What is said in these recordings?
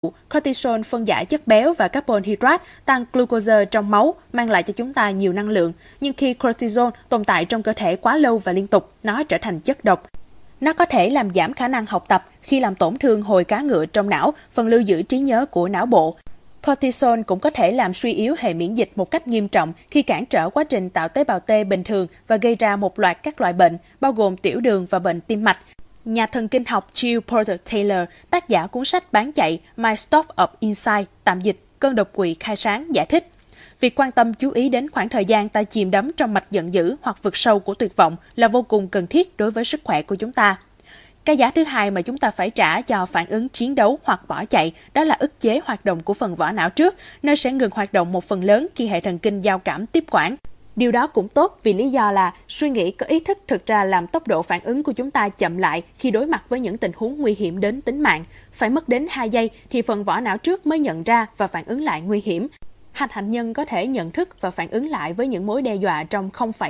Cortisol phân giải chất béo và carbon hydrate tăng glucose trong máu, mang lại cho chúng ta nhiều năng lượng. Nhưng khi cortisol tồn tại trong cơ thể quá lâu và liên tục, nó trở thành chất độc. Nó có thể làm giảm khả năng học tập khi làm tổn thương hồi cá ngựa trong não, phần lưu giữ trí nhớ của não bộ. Cortisol cũng có thể làm suy yếu hệ miễn dịch một cách nghiêm trọng khi cản trở quá trình tạo tế bào T bình thường và gây ra một loạt các loại bệnh, bao gồm tiểu đường và bệnh tim mạch. Nhà thần kinh học Jill Porter Taylor, tác giả cuốn sách bán chạy My Storm of Insight, tạm dịch Cơn đột quỵ khai sáng, giải thích. Việc quan tâm chú ý đến khoảng thời gian ta chìm đắm trong mạch giận dữ hoặc vực sâu của tuyệt vọng là vô cùng cần thiết đối với sức khỏe của chúng ta. Cái giá thứ hai mà chúng ta phải trả cho phản ứng chiến đấu hoặc bỏ chạy đó là ức chế hoạt động của phần vỏ não trước, nơi sẽ ngừng hoạt động một phần lớn khi hệ thần kinh giao cảm tiếp quản. Điều đó cũng tốt vì lý do là suy nghĩ có ý thức thực ra làm tốc độ phản ứng của chúng ta chậm lại khi đối mặt với những tình huống nguy hiểm đến tính mạng. Phải mất đến 2 giây thì phần vỏ não trước mới nhận ra và phản ứng lại nguy hiểm. Hạnh nhân có thể nhận thức và phản ứng lại với những mối đe dọa trong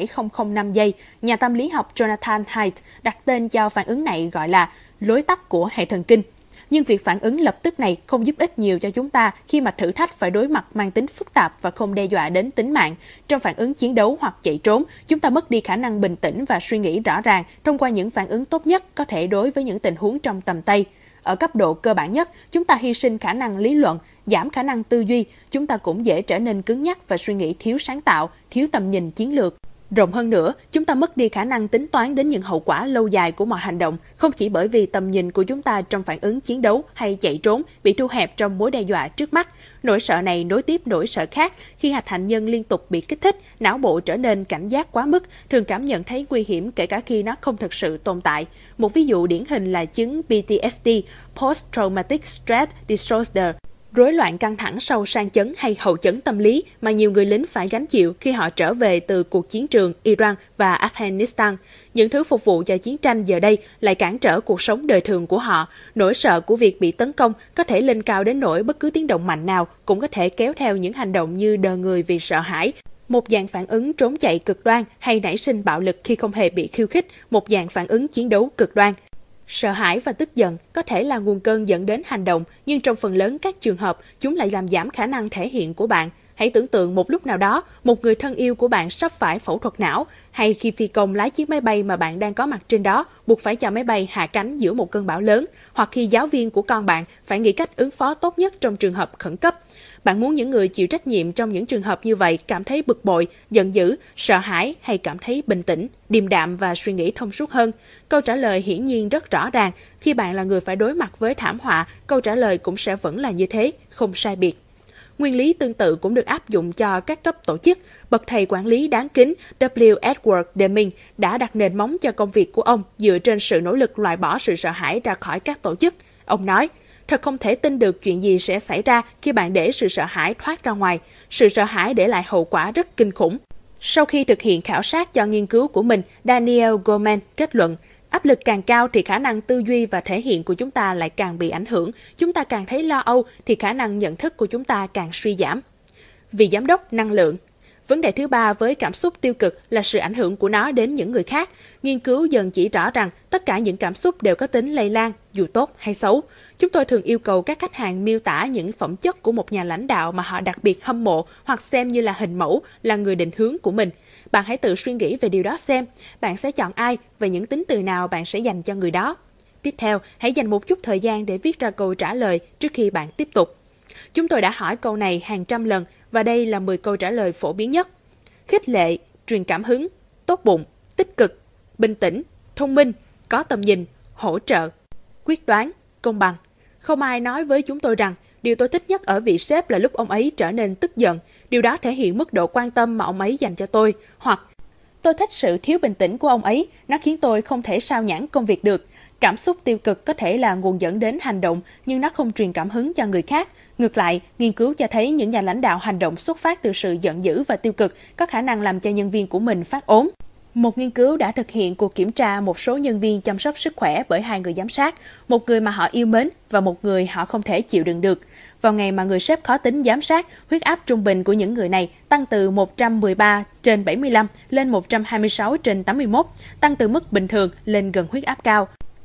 0,005 giây. Nhà tâm lý học Jonathan Haidt đặt tên cho phản ứng này gọi là lối tắt của hệ thần kinh. Nhưng việc phản ứng lập tức này không giúp ích nhiều cho chúng ta khi mà thử thách phải đối mặt mang tính phức tạp và không đe dọa đến tính mạng. Trong phản ứng chiến đấu hoặc chạy trốn, chúng ta mất đi khả năng bình tĩnh và suy nghĩ rõ ràng thông qua những phản ứng tốt nhất có thể đối với những tình huống trong tầm tay. Ở cấp độ cơ bản nhất, chúng ta hy sinh khả năng lý luận, giảm khả năng tư duy, chúng ta cũng dễ trở nên cứng nhắc và suy nghĩ thiếu sáng tạo, thiếu tầm nhìn chiến lược. Rộng hơn nữa, chúng ta mất đi khả năng tính toán đến những hậu quả lâu dài của mọi hành động, không chỉ bởi vì tầm nhìn của chúng ta trong phản ứng chiến đấu hay chạy trốn bị thu hẹp trong mối đe dọa trước mắt. Nỗi sợ này nối tiếp nỗi sợ khác khi hạch hạnh nhân liên tục bị kích thích, não bộ trở nên cảnh giác quá mức, thường cảm nhận thấy nguy hiểm kể cả khi nó không thực sự tồn tại. Một ví dụ điển hình là chứng PTSD, Post Traumatic Stress Disorder, rối loạn căng thẳng sau sang chấn hay hậu chấn tâm lý mà nhiều người lính phải gánh chịu khi họ trở về từ cuộc chiến trường Iran và Afghanistan. Những thứ phục vụ cho chiến tranh giờ đây lại cản trở cuộc sống đời thường của họ. Nỗi sợ của việc bị tấn công có thể lên cao đến nỗi bất cứ tiếng động mạnh nào cũng có thể kéo theo những hành động như đờ người vì sợ hãi, một dạng phản ứng trốn chạy cực đoan, hay nảy sinh bạo lực khi không hề bị khiêu khích, một dạng phản ứng chiến đấu cực đoan. Sợ hãi và tức giận có thể là nguồn cơn dẫn đến hành động, nhưng trong phần lớn các trường hợp, chúng lại làm giảm khả năng thể hiện của bạn. Hãy tưởng tượng một lúc nào đó, một người thân yêu của bạn sắp phải phẫu thuật não, hay khi phi công lái chiếc máy bay mà bạn đang có mặt trên đó buộc phải cho máy bay hạ cánh giữa một cơn bão lớn, hoặc khi giáo viên của con bạn phải nghĩ cách ứng phó tốt nhất trong trường hợp khẩn cấp. Bạn muốn những người chịu trách nhiệm trong những trường hợp như vậy cảm thấy bực bội, giận dữ, sợ hãi hay cảm thấy bình tĩnh, điềm đạm và suy nghĩ thông suốt hơn? Câu trả lời hiển nhiên rất rõ ràng. Khi bạn là người phải đối mặt với thảm họa, câu trả lời cũng sẽ vẫn là như thế, không sai biệt. Nguyên lý tương tự cũng được áp dụng cho các cấp tổ chức. Bậc thầy quản lý đáng kính W. Edward Deming đã đặt nền móng cho công việc của ông dựa trên sự nỗ lực loại bỏ sự sợ hãi ra khỏi các tổ chức. Ông nói, thật không thể tin được chuyện gì sẽ xảy ra khi bạn để sự sợ hãi thoát ra ngoài. Sự sợ hãi để lại hậu quả rất kinh khủng. Sau khi thực hiện khảo sát cho nghiên cứu của mình, Daniel Goleman kết luận, áp lực càng cao thì khả năng tư duy và thể hiện của chúng ta lại càng bị ảnh hưởng. Chúng ta càng thấy lo âu thì khả năng nhận thức của chúng ta càng suy giảm. Vị giám đốc năng lượng. Vấn đề thứ ba với cảm xúc tiêu cực là sự ảnh hưởng của nó đến những người khác. Nghiên cứu dần chỉ rõ rằng tất cả những cảm xúc đều có tính lây lan, dù tốt hay xấu. Chúng tôi thường yêu cầu các khách hàng miêu tả những phẩm chất của một nhà lãnh đạo mà họ đặc biệt hâm mộ hoặc xem như là hình mẫu, là người định hướng của mình. Bạn hãy tự suy nghĩ về điều đó xem. Bạn sẽ chọn ai và những tính từ nào bạn sẽ dành cho người đó. Tiếp theo, hãy dành một chút thời gian để viết ra câu trả lời trước khi bạn tiếp tục. Chúng tôi đã hỏi câu này hàng trăm lần và đây là 10 câu trả lời phổ biến nhất. Khích lệ, truyền cảm hứng, tốt bụng, tích cực, bình tĩnh, thông minh, có tầm nhìn, hỗ trợ, quyết đoán, công bằng. Không ai nói với chúng tôi rằng điều tôi thích nhất ở vị sếp là lúc ông ấy trở nên tức giận. Điều đó thể hiện mức độ quan tâm mà ông ấy dành cho tôi. Hoặc tôi thích sự thiếu bình tĩnh của ông ấy, nó khiến tôi không thể sao nhãng công việc được. Cảm xúc tiêu cực có thể là nguồn dẫn đến hành động, nhưng nó không truyền cảm hứng cho người khác. Ngược lại, nghiên cứu cho thấy những nhà lãnh đạo hành động xuất phát từ sự giận dữ và tiêu cực có khả năng làm cho nhân viên của mình phát ốm. Một nghiên cứu đã thực hiện cuộc kiểm tra một số nhân viên chăm sóc sức khỏe bởi 2 người giám sát, một người mà họ yêu mến và một người họ không thể chịu đựng được. Vào ngày mà người sếp khó tính giám sát, huyết áp trung bình của những người này tăng từ 113/75 lên 126/81, tăng từ mức bình thường lên gần huyết áp cao.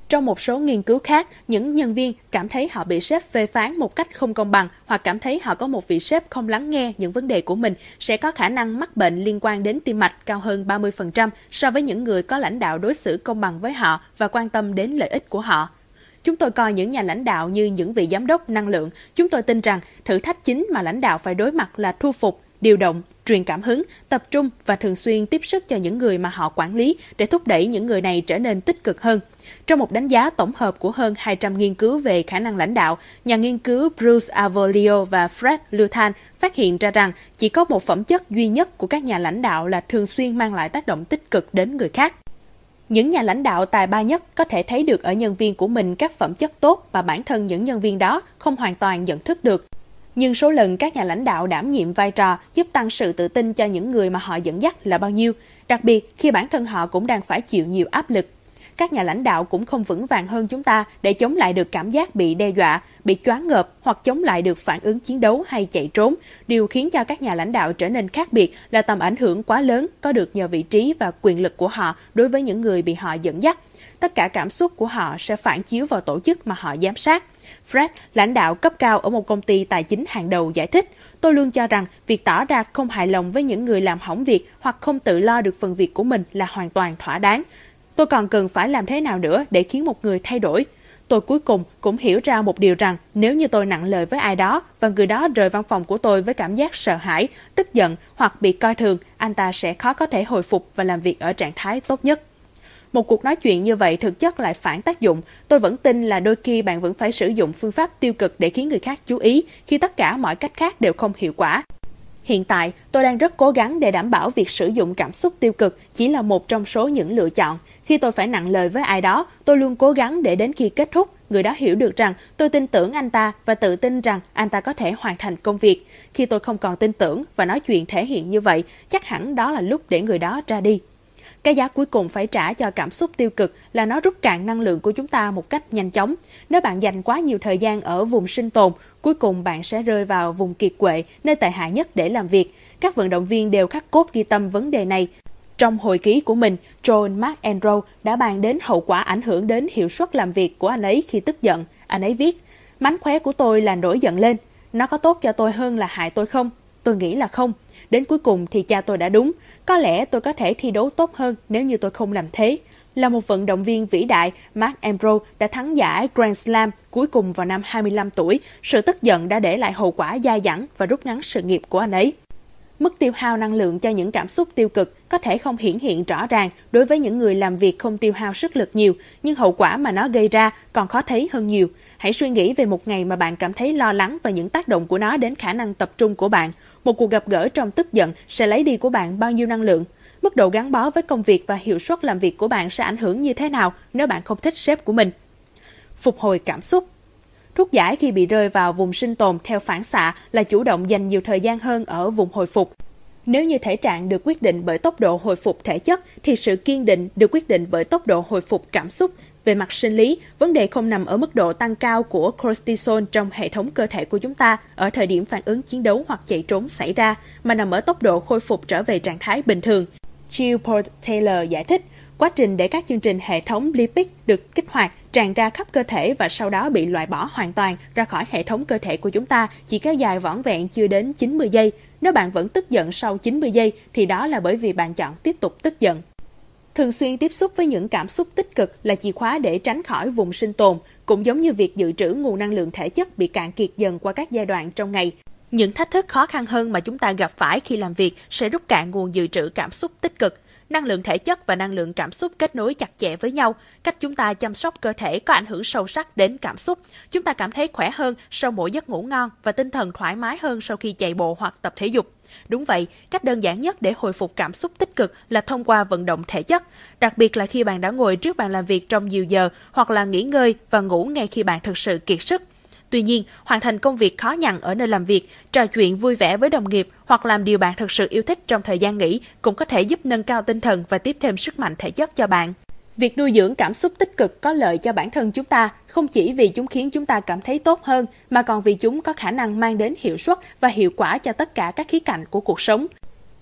Trong một số nghiên cứu khác, những nhân viên cảm thấy họ bị sếp phê phán một cách không công bằng hoặc cảm thấy họ có một vị sếp không lắng nghe những vấn đề của mình sẽ có khả năng mắc bệnh liên quan đến tim mạch cao hơn 30% so với những người có lãnh đạo đối xử công bằng với họ và quan tâm đến lợi ích của họ. Chúng tôi coi những nhà lãnh đạo như những vị giám đốc năng lượng. Chúng tôi tin rằng thử thách chính mà lãnh đạo phải đối mặt là thu phục, điều động, truyền cảm hứng, tập trung và thường xuyên tiếp sức cho những người mà họ quản lý để thúc đẩy những người này trở nên tích cực hơn. Trong một đánh giá tổng hợp của hơn 200 nghiên cứu về khả năng lãnh đạo, nhà nghiên cứu Bruce Avolio và Fred Lutan phát hiện ra rằng chỉ có một phẩm chất duy nhất của các nhà lãnh đạo là thường xuyên mang lại tác động tích cực đến người khác. Những nhà lãnh đạo tài ba nhất có thể thấy được ở nhân viên của mình các phẩm chất tốt mà bản thân những nhân viên đó không hoàn toàn nhận thức được. Nhưng số lần các nhà lãnh đạo đảm nhiệm vai trò giúp tăng sự tự tin cho những người mà họ dẫn dắt là bao nhiêu, đặc biệt khi bản thân họ cũng đang phải chịu nhiều áp lực. Các nhà lãnh đạo cũng không vững vàng hơn chúng ta để chống lại được cảm giác bị đe dọa, bị choáng ngợp hoặc chống lại được phản ứng chiến đấu hay chạy trốn. Điều khiến cho các nhà lãnh đạo trở nên khác biệt là tầm ảnh hưởng quá lớn có được nhờ vị trí và quyền lực của họ đối với những người bị họ dẫn dắt. Tất cả cảm xúc của họ sẽ phản chiếu vào tổ chức mà họ giám sát. Fred, lãnh đạo cấp cao ở một công ty tài chính hàng đầu giải thích, tôi luôn cho rằng việc tỏ ra không hài lòng với những người làm hỏng việc hoặc không tự lo được phần việc của mình là hoàn toàn thỏa đáng. Tôi còn cần phải làm thế nào nữa để khiến một người thay đổi? Tôi cuối cùng cũng hiểu ra một điều rằng nếu như tôi nặng lời với ai đó và người đó rời văn phòng của tôi với cảm giác sợ hãi, tức giận hoặc bị coi thường, anh ta sẽ khó có thể hồi phục và làm việc ở trạng thái tốt nhất. Một cuộc nói chuyện như vậy thực chất lại phản tác dụng. Tôi vẫn tin là đôi khi bạn vẫn phải sử dụng phương pháp tiêu cực để khiến người khác chú ý khi tất cả mọi cách khác đều không hiệu quả. Hiện tại, tôi đang rất cố gắng để đảm bảo việc sử dụng cảm xúc tiêu cực chỉ là một trong số những lựa chọn. Khi tôi phải nặng lời với ai đó, tôi luôn cố gắng để đến khi kết thúc, người đó hiểu được rằng tôi tin tưởng anh ta và tự tin rằng anh ta có thể hoàn thành công việc. Khi tôi không còn tin tưởng và nói chuyện thể hiện như vậy, chắc hẳn đó là lúc để người đó ra đi. Cái giá cuối cùng phải trả cho cảm xúc tiêu cực là nó rút cạn năng lượng của chúng ta một cách nhanh chóng. Nếu bạn dành quá nhiều thời gian ở vùng sinh tồn, cuối cùng bạn sẽ rơi vào vùng kiệt quệ, nơi tệ hại nhất để làm việc. Các vận động viên đều khắc cốt ghi tâm vấn đề này. Trong hồi ký của mình, John McEnroe đã bàn đến hậu quả ảnh hưởng đến hiệu suất làm việc của anh ấy khi tức giận. Anh ấy viết, mánh khóe của tôi là nổi giận lên. Nó có tốt cho tôi hơn là hại tôi không? Tôi nghĩ là không. Đến cuối cùng thì cha tôi đã đúng. Có lẽ tôi có thể thi đấu tốt hơn nếu như tôi không làm thế. Là một vận động viên vĩ đại, McEnroe đã thắng giải Grand Slam cuối cùng vào năm 25 tuổi. Sự tức giận đã để lại hậu quả dai dẳng và rút ngắn sự nghiệp của anh ấy. Mức tiêu hao năng lượng cho những cảm xúc tiêu cực có thể không hiển hiện rõ ràng đối với những người làm việc không tiêu hao sức lực nhiều, nhưng hậu quả mà nó gây ra còn khó thấy hơn nhiều. Hãy suy nghĩ về một ngày mà bạn cảm thấy lo lắng và những tác động của nó đến khả năng tập trung của bạn. Một cuộc gặp gỡ trong tức giận sẽ lấy đi của bạn bao nhiêu năng lượng? Mức độ gắn bó với công việc và hiệu suất làm việc của bạn sẽ ảnh hưởng như thế nào nếu bạn không thích sếp của mình? Phục hồi cảm xúc. Thuốc giải khi bị rơi vào vùng sinh tồn theo phản xạ là chủ động dành nhiều thời gian hơn ở vùng hồi phục. Nếu như thể trạng được quyết định bởi tốc độ hồi phục thể chất, thì sự kiên định được quyết định bởi tốc độ hồi phục cảm xúc. Về mặt sinh lý, vấn đề không nằm ở mức độ tăng cao của cortisol trong hệ thống cơ thể của chúng ta ở thời điểm phản ứng chiến đấu hoặc chạy trốn xảy ra, mà nằm ở tốc độ khôi phục trở về trạng thái bình thường. Jill Taylor giải thích, quá trình để các chương trình hệ thống lipid được kích hoạt, tràn ra khắp cơ thể và sau đó bị loại bỏ hoàn toàn ra khỏi hệ thống cơ thể của chúng ta chỉ kéo dài vỏn vẹn chưa đến 90 giây. Nếu bạn vẫn tức giận sau 90 giây thì đó là bởi vì bạn chọn tiếp tục tức giận. Thường xuyên tiếp xúc với những cảm xúc tích cực là chìa khóa để tránh khỏi vùng sinh tồn, cũng giống như việc dự trữ nguồn năng lượng thể chất bị cạn kiệt dần qua các giai đoạn trong ngày. Những thách thức khó khăn hơn mà chúng ta gặp phải khi làm việc sẽ rút cạn nguồn dự trữ cảm xúc tích cực. Năng lượng thể chất và năng lượng cảm xúc kết nối chặt chẽ với nhau. Cách chúng ta chăm sóc cơ thể có ảnh hưởng sâu sắc đến cảm xúc. Chúng ta cảm thấy khỏe hơn sau mỗi giấc ngủ ngon và tinh thần thoải mái hơn sau khi chạy bộ hoặc tập thể dục. Đúng vậy, cách đơn giản nhất để hồi phục cảm xúc tích cực là thông qua vận động thể chất, đặc biệt là khi bạn đã ngồi trước bàn làm việc trong nhiều giờ hoặc là nghỉ ngơi và ngủ ngay khi bạn thực sự kiệt sức. Tuy nhiên, hoàn thành công việc khó nhằn ở nơi làm việc, trò chuyện vui vẻ với đồng nghiệp hoặc làm điều bạn thực sự yêu thích trong thời gian nghỉ cũng có thể giúp nâng cao tinh thần và tiếp thêm sức mạnh thể chất cho bạn. Việc nuôi dưỡng cảm xúc tích cực có lợi cho bản thân chúng ta, không chỉ vì chúng khiến chúng ta cảm thấy tốt hơn, mà còn vì chúng có khả năng mang đến hiệu suất và hiệu quả cho tất cả các khía cạnh của cuộc sống.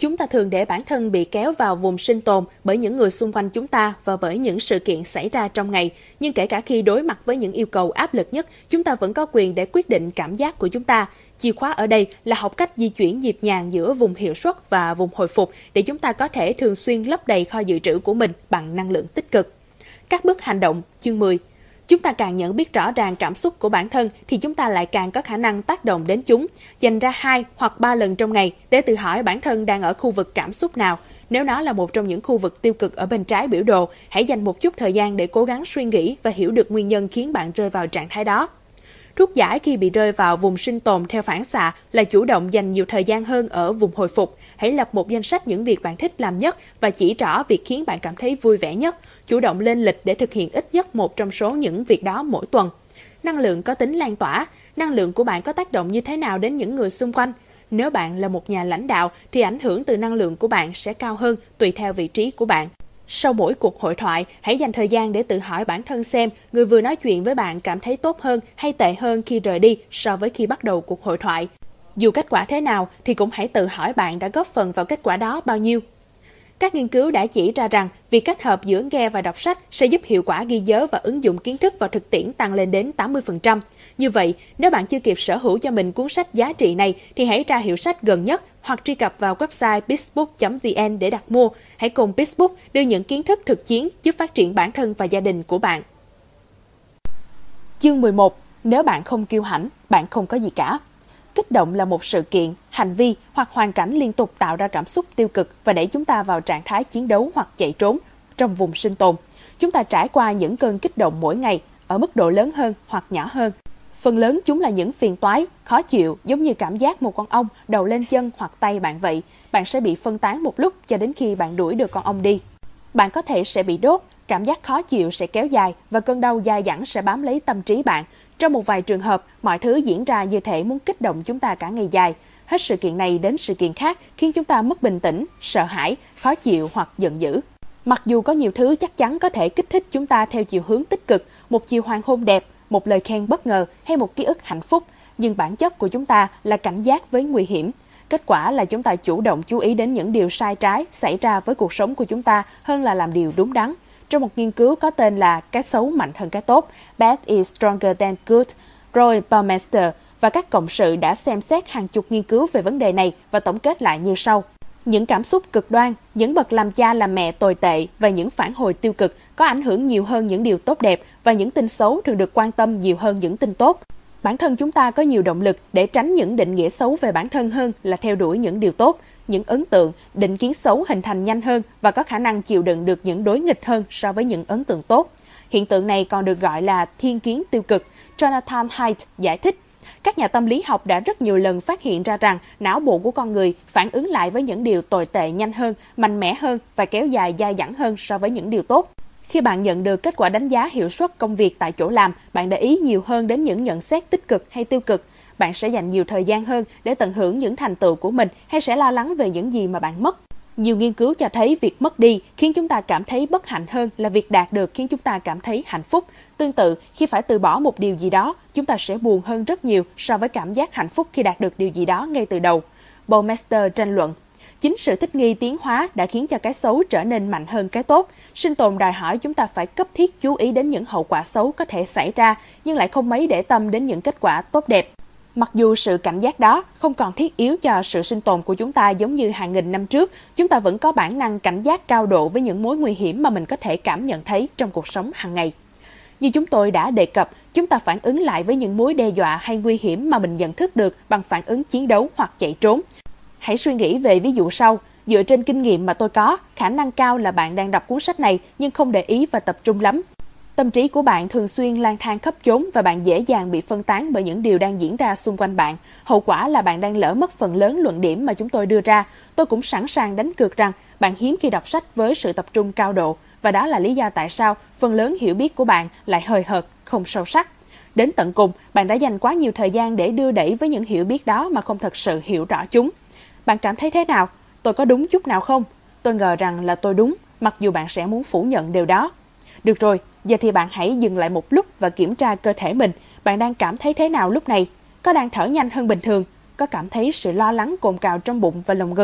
Chúng ta thường để bản thân bị kéo vào vùng sinh tồn bởi những người xung quanh chúng ta và bởi những sự kiện xảy ra trong ngày. Nhưng kể cả khi đối mặt với những yêu cầu áp lực nhất, chúng ta vẫn có quyền để quyết định cảm giác của chúng ta. Chìa khóa ở đây là học cách di chuyển nhịp nhàng giữa vùng hiệu suất và vùng hồi phục để chúng ta có thể thường xuyên lấp đầy kho dự trữ của mình bằng năng lượng tích cực. Các bước hành động, chương 10. Chúng ta càng nhận biết rõ ràng cảm xúc của bản thân thì chúng ta lại càng có khả năng tác động đến chúng. Dành ra 2 hoặc 3 lần trong ngày để tự hỏi bản thân đang ở khu vực cảm xúc nào. Nếu nó là một trong những khu vực tiêu cực ở bên trái biểu đồ, hãy dành một chút thời gian để cố gắng suy nghĩ và hiểu được nguyên nhân khiến bạn rơi vào trạng thái đó. Thuốc giải khi bị rơi vào vùng sinh tồn theo phản xạ là chủ động dành nhiều thời gian hơn ở vùng hồi phục. Hãy lập một danh sách những việc bạn thích làm nhất và chỉ rõ việc khiến bạn cảm thấy vui vẻ nhất. Chủ động lên lịch để thực hiện ít nhất một trong số những việc đó mỗi tuần. Năng lượng có tính lan tỏa. Năng lượng của bạn có tác động như thế nào đến những người xung quanh? Nếu bạn là một nhà lãnh đạo thì ảnh hưởng từ năng lượng của bạn sẽ cao hơn tùy theo vị trí của bạn. Sau mỗi cuộc hội thoại, hãy dành thời gian để tự hỏi bản thân xem người vừa nói chuyện với bạn cảm thấy tốt hơn hay tệ hơn khi rời đi so với khi bắt đầu cuộc hội thoại. Dù kết quả thế nào thì cũng hãy tự hỏi bạn đã góp phần vào kết quả đó bao nhiêu. Các nghiên cứu đã chỉ ra rằng việc kết hợp giữa nghe và đọc sách sẽ giúp hiệu quả ghi nhớ và ứng dụng kiến thức vào thực tiễn tăng lên đến 80%. Như vậy, nếu bạn chưa kịp sở hữu cho mình cuốn sách giá trị này thì hãy ra hiệu sách gần nhất hoặc truy cập vào website bizbook.vn để đặt mua. Hãy cùng Bizbook đưa những kiến thức thực chiến giúp phát triển bản thân và gia đình của bạn. Chương 11. Nếu bạn không kiêu hãnh, bạn không có gì cả. Kích động là một sự kiện, hành vi hoặc hoàn cảnh liên tục tạo ra cảm xúc tiêu cực và đẩy chúng ta vào trạng thái chiến đấu hoặc chạy trốn trong vùng sinh tồn. Chúng ta trải qua những cơn kích động mỗi ngày ở mức độ lớn hơn hoặc nhỏ hơn. Phần lớn chúng là những phiền toái, khó chịu giống như cảm giác một con ong đầu lên chân hoặc tay bạn vậy. Bạn sẽ bị phân tán một lúc cho đến khi bạn đuổi được con ong đi. Bạn có thể sẽ bị đốt, cảm giác khó chịu sẽ kéo dài và cơn đau dai dẳng sẽ bám lấy tâm trí bạn. Trong một vài trường hợp, mọi thứ diễn ra như thể muốn kích động chúng ta cả ngày dài. Hết sự kiện này đến sự kiện khác khiến chúng ta mất bình tĩnh, sợ hãi, khó chịu hoặc giận dữ. Mặc dù có nhiều thứ chắc chắn có thể kích thích chúng ta theo chiều hướng tích cực, một chiều hoàng hôn đẹp, một lời khen bất ngờ hay một ký ức hạnh phúc, nhưng bản chất của chúng ta là cảnh giác với nguy hiểm. Kết quả là chúng ta chủ động chú ý đến những điều sai trái xảy ra với cuộc sống của chúng ta hơn là làm điều đúng đắn. Trong một nghiên cứu có tên là Cái xấu mạnh hơn cái tốt, Bad is stronger than good, Roy Baumeister và các cộng sự đã xem xét hàng chục nghiên cứu về vấn đề này và tổng kết lại như sau. Những cảm xúc cực đoan, những bậc làm cha làm mẹ tồi tệ và những phản hồi tiêu cực có ảnh hưởng nhiều hơn những điều tốt đẹp và những tin xấu thường được quan tâm nhiều hơn những tin tốt. Bản thân chúng ta có nhiều động lực để tránh những định nghĩa xấu về bản thân hơn là theo đuổi những điều tốt. Những ấn tượng, định kiến xấu hình thành nhanh hơn và có khả năng chịu đựng được những đối nghịch hơn so với những ấn tượng tốt. Hiện tượng này còn được gọi là thiên kiến tiêu cực. Jonathan Haidt giải thích. Các nhà tâm lý học đã rất nhiều lần phát hiện ra rằng não bộ của con người phản ứng lại với những điều tồi tệ nhanh hơn, mạnh mẽ hơn và kéo dài dai dẳng hơn so với những điều tốt. Khi bạn nhận được kết quả đánh giá hiệu suất công việc tại chỗ làm, bạn để ý nhiều hơn đến những nhận xét tích cực hay tiêu cực. Bạn sẽ dành nhiều thời gian hơn để tận hưởng những thành tựu của mình hay sẽ lo lắng về những gì mà bạn mất. Nhiều nghiên cứu cho thấy việc mất đi khiến chúng ta cảm thấy bất hạnh hơn là việc đạt được khiến chúng ta cảm thấy hạnh phúc. Tương tự, khi phải từ bỏ một điều gì đó, chúng ta sẽ buồn hơn rất nhiều so với cảm giác hạnh phúc khi đạt được điều gì đó ngay từ đầu. Baumeister tranh luận. Chính sự thích nghi tiến hóa đã khiến cho cái xấu trở nên mạnh hơn cái tốt. Sinh tồn đòi hỏi chúng ta phải cấp thiết chú ý đến những hậu quả xấu có thể xảy ra, nhưng lại không mấy để tâm đến những kết quả tốt đẹp. Mặc dù sự cảnh giác đó không còn thiết yếu cho sự sinh tồn của chúng ta giống như hàng nghìn năm trước, chúng ta vẫn có bản năng cảnh giác cao độ với những mối nguy hiểm mà mình có thể cảm nhận thấy trong cuộc sống hàng ngày. Như chúng tôi đã đề cập, chúng ta phản ứng lại với những mối đe dọa hay nguy hiểm mà mình nhận thức được bằng phản ứng chiến đấu hoặc chạy trốn. Hãy suy nghĩ về ví dụ sau. Dựa trên kinh nghiệm mà tôi có, khả năng cao là bạn đang đọc cuốn sách này nhưng không để ý và tập trung lắm. Tâm trí của bạn thường xuyên lang thang khắp chốn và bạn dễ dàng bị phân tán bởi những điều đang diễn ra xung quanh bạn. Hậu quả là bạn đang lỡ mất phần lớn luận điểm mà chúng tôi đưa ra. Tôi cũng sẵn sàng đánh cược rằng bạn hiếm khi đọc sách với sự tập trung cao độ, và đó là lý do tại sao phần lớn hiểu biết của bạn lại hời hợt, không sâu sắc. Đến tận cùng, bạn đã dành quá nhiều thời gian để đưa đẩy với những hiểu biết đó mà không thật sự hiểu rõ chúng. Bạn cảm thấy thế nào? Tôi có đúng chút nào không? Tôi ngờ rằng là tôi đúng, mặc dù bạn sẽ muốn phủ nhận điều đó. Được rồi, giờ thì bạn hãy dừng lại một lúc và kiểm tra cơ thể mình. Bạn đang cảm thấy thế nào lúc này? Có đang thở nhanh hơn bình thường? Có cảm thấy sự lo lắng cồn cào trong bụng và lồng ngực?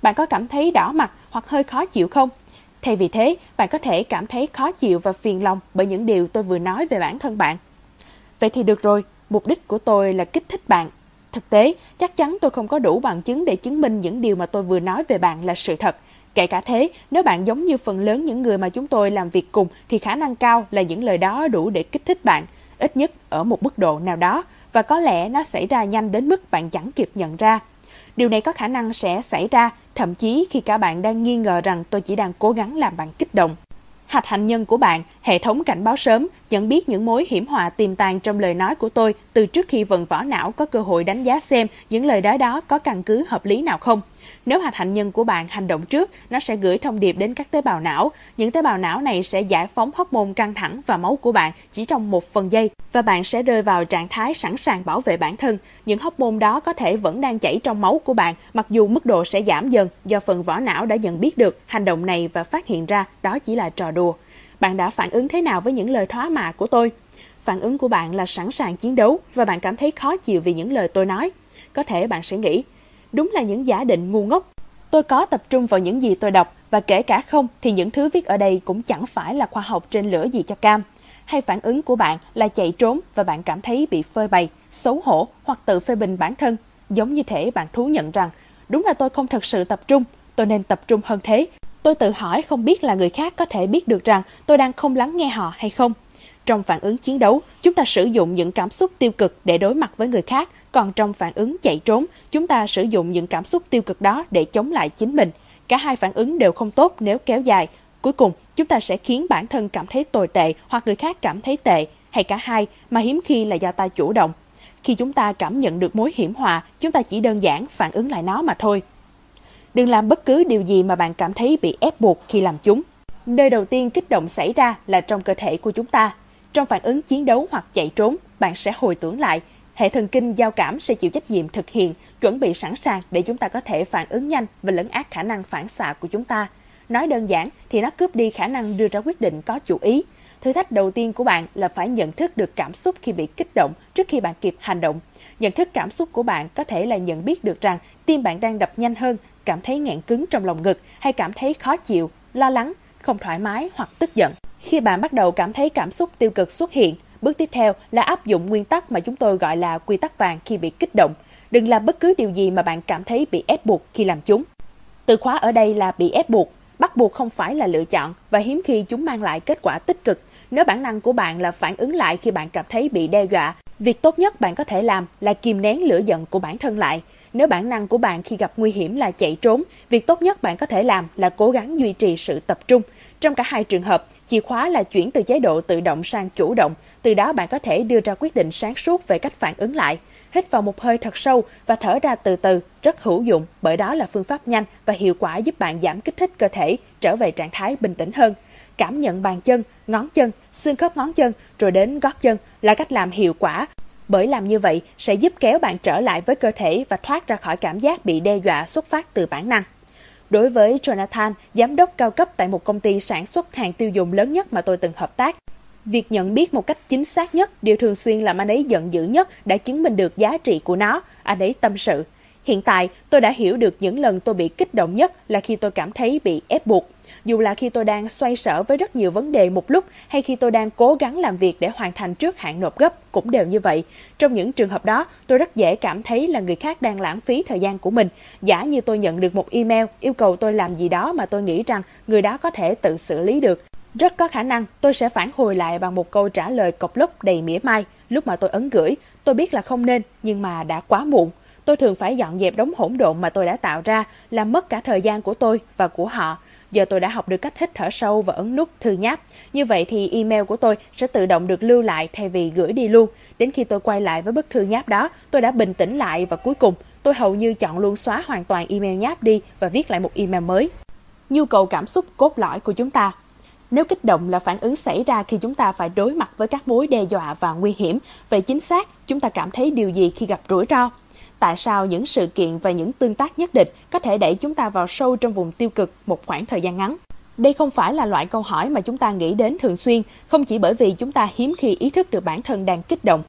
bạn có cảm thấy đỏ mặt hoặc hơi khó chịu không? Thay vì thế, bạn có thể cảm thấy khó chịu và phiền lòng bởi những điều tôi vừa nói về bản thân bạn. Vậy thì được rồi, mục đích của tôi là kích thích bạn. Thực tế, chắc chắn tôi không có đủ bằng chứng để chứng minh những điều mà tôi vừa nói về bạn là sự thật. Kể cả thế, nếu bạn giống như phần lớn những người mà chúng tôi làm việc cùng thì khả năng cao là những lời đó đủ để kích thích bạn, ít nhất ở một mức độ nào đó, và có lẽ nó xảy ra nhanh đến mức bạn chẳng kịp nhận ra. Điều này có khả năng sẽ xảy ra, thậm chí khi cả bạn đang nghi ngờ rằng tôi chỉ đang cố gắng làm bạn kích động. Hạch hạnh nhân của bạn, hệ thống cảnh báo sớm, nhận biết những mối hiểm họa tiềm tàng trong lời nói của tôi từ trước khi vận vỏ não có cơ hội đánh giá xem những lời nói đó có căn cứ hợp lý nào không. Nếu hạch hạnh nhân của bạn hành động trước, nó sẽ gửi thông điệp đến các tế bào não. Những tế bào não này sẽ giải phóng hormone căng thẳng và máu của bạn chỉ trong 1 giây, và bạn sẽ rơi vào trạng thái sẵn sàng bảo vệ bản thân. Những hormone đó có thể vẫn đang chảy trong máu của bạn, mặc dù mức độ sẽ giảm dần do phần vỏ não đã nhận biết được hành động này và phát hiện ra đó chỉ là trò đùa. Bạn đã phản ứng thế nào với những lời thoá mạ của tôi? Phản ứng của bạn là sẵn sàng chiến đấu và bạn cảm thấy khó chịu vì những lời tôi nói. Có thể bạn sẽ nghĩ, đúng là những giả định ngu ngốc. Tôi có tập trung vào những gì tôi đọc, và kể cả không thì những thứ viết ở đây cũng chẳng phải là khoa học trên lửa gì cho cam. Hay phản ứng của bạn là chạy trốn và bạn cảm thấy bị phơi bày, xấu hổ hoặc tự phê bình bản thân. Giống như thể bạn thú nhận rằng, đúng là tôi không thực sự tập trung, tôi nên tập trung hơn thế. Tôi tự hỏi không biết là người khác có thể biết được rằng tôi đang không lắng nghe họ hay không. Trong phản ứng chiến đấu, chúng ta sử dụng những cảm xúc tiêu cực để đối mặt với người khác, còn trong phản ứng chạy trốn, chúng ta sử dụng những cảm xúc tiêu cực đó để chống lại chính mình. Cả hai phản ứng đều không tốt nếu kéo dài. Cuối cùng, chúng ta sẽ khiến bản thân cảm thấy tồi tệ hoặc người khác cảm thấy tệ, hay cả hai, mà hiếm khi là do ta chủ động. Khi chúng ta cảm nhận được mối hiểm họa, chúng ta chỉ đơn giản phản ứng lại nó mà thôi. Đừng làm bất cứ điều gì mà bạn cảm thấy bị ép buộc khi làm chúng. Nơi đầu tiên kích động xảy ra là trong cơ thể của chúng ta. Trong phản ứng chiến đấu hoặc chạy trốn, bạn sẽ hồi tưởng lại. Hệ thần kinh giao cảm sẽ chịu trách nhiệm thực hiện, chuẩn bị sẵn sàng để chúng ta có thể phản ứng nhanh và lấn át khả năng phản xạ của chúng ta. Nói đơn giản thì nó cướp đi khả năng đưa ra quyết định có chủ ý. Thử thách đầu tiên của bạn là phải nhận thức được cảm xúc khi bị kích động trước khi bạn kịp hành động. Nhận thức cảm xúc của bạn có thể là nhận biết được rằng tim bạn đang đập nhanh hơn, cảm thấy nghẹn cứng trong lồng ngực hay cảm thấy khó chịu, lo lắng, không thoải mái hoặc tức giận. Khi bạn bắt đầu cảm thấy cảm xúc tiêu cực xuất hiện, bước tiếp theo là áp dụng nguyên tắc mà chúng tôi gọi là quy tắc vàng khi bị kích động. Đừng làm bất cứ điều gì mà bạn cảm thấy bị ép buộc khi làm chúng. Từ khóa ở đây là bị ép buộc. Bắt buộc không phải là lựa chọn và hiếm khi chúng mang lại kết quả tích cực. Nếu bản năng của bạn là phản ứng lại khi bạn cảm thấy bị đe dọa, việc tốt nhất bạn có thể làm là kìm nén lửa giận của bản thân lại. Nếu bản năng của bạn khi gặp nguy hiểm là chạy trốn, việc tốt nhất bạn có thể làm là cố gắng duy trì sự tập trung. Trong cả hai trường hợp, chìa khóa là chuyển từ chế độ tự động sang chủ động. Từ đó bạn có thể đưa ra quyết định sáng suốt về cách phản ứng lại. Hít vào một hơi thật sâu và thở ra từ từ, rất hữu dụng bởi đó là phương pháp nhanh và hiệu quả giúp bạn giảm kích thích cơ thể, trở về trạng thái bình tĩnh hơn. Cảm nhận bàn chân, ngón chân, xương khớp ngón chân rồi đến gót chân là cách làm hiệu quả. Bởi làm như vậy sẽ giúp kéo bạn trở lại với cơ thể và thoát ra khỏi cảm giác bị đe dọa xuất phát từ bản năng. Đối với Jonathan, giám đốc cao cấp tại một công ty sản xuất hàng tiêu dùng lớn nhất mà tôi từng hợp tác, việc nhận biết một cách chính xác nhất điều thường xuyên làm anh ấy giận dữ nhất đã chứng minh được giá trị của nó, anh ấy tâm sự. Hiện tại, tôi đã hiểu được những lần tôi bị kích động nhất là khi tôi cảm thấy bị ép buộc. Dù là khi tôi đang xoay sở với rất nhiều vấn đề một lúc hay khi tôi đang cố gắng làm việc để hoàn thành trước hạn nộp gấp cũng đều như vậy. Trong những trường hợp đó, tôi rất dễ cảm thấy là người khác đang lãng phí thời gian của mình. Giả như tôi nhận được một email yêu cầu tôi làm gì đó mà tôi nghĩ rằng người đó có thể tự xử lý được. Rất có khả năng tôi sẽ phản hồi lại bằng một câu trả lời cộc lốc đầy mỉa mai. Lúc mà tôi ấn gửi, tôi biết là không nên, nhưng mà đã quá muộn. Tôi thường phải dọn dẹp đống hỗn độn mà tôi đã tạo ra, làm mất cả thời gian của tôi và của họ. Giờ tôi đã học được cách hít thở sâu và ấn nút thư nháp. Như vậy thì email của tôi sẽ tự động được lưu lại thay vì gửi đi luôn. Đến khi tôi quay lại với bức thư nháp đó, tôi đã bình tĩnh lại và cuối cùng tôi hầu như chọn luôn xóa hoàn toàn email nháp đi và viết lại một email mới. Nhu cầu cảm xúc cốt lõi của chúng ta. Nếu kích động là phản ứng xảy ra khi chúng ta phải đối mặt với các mối đe dọa và nguy hiểm, vậy chính xác chúng ta cảm thấy điều gì khi gặp rủi ro? Tại sao những sự kiện và những tương tác nhất định có thể đẩy chúng ta vào sâu trong vùng tiêu cực một khoảng thời gian ngắn? Đây không phải là loại câu hỏi mà chúng ta nghĩ đến thường xuyên, không chỉ bởi vì chúng ta hiếm khi ý thức được bản thân đang kích động.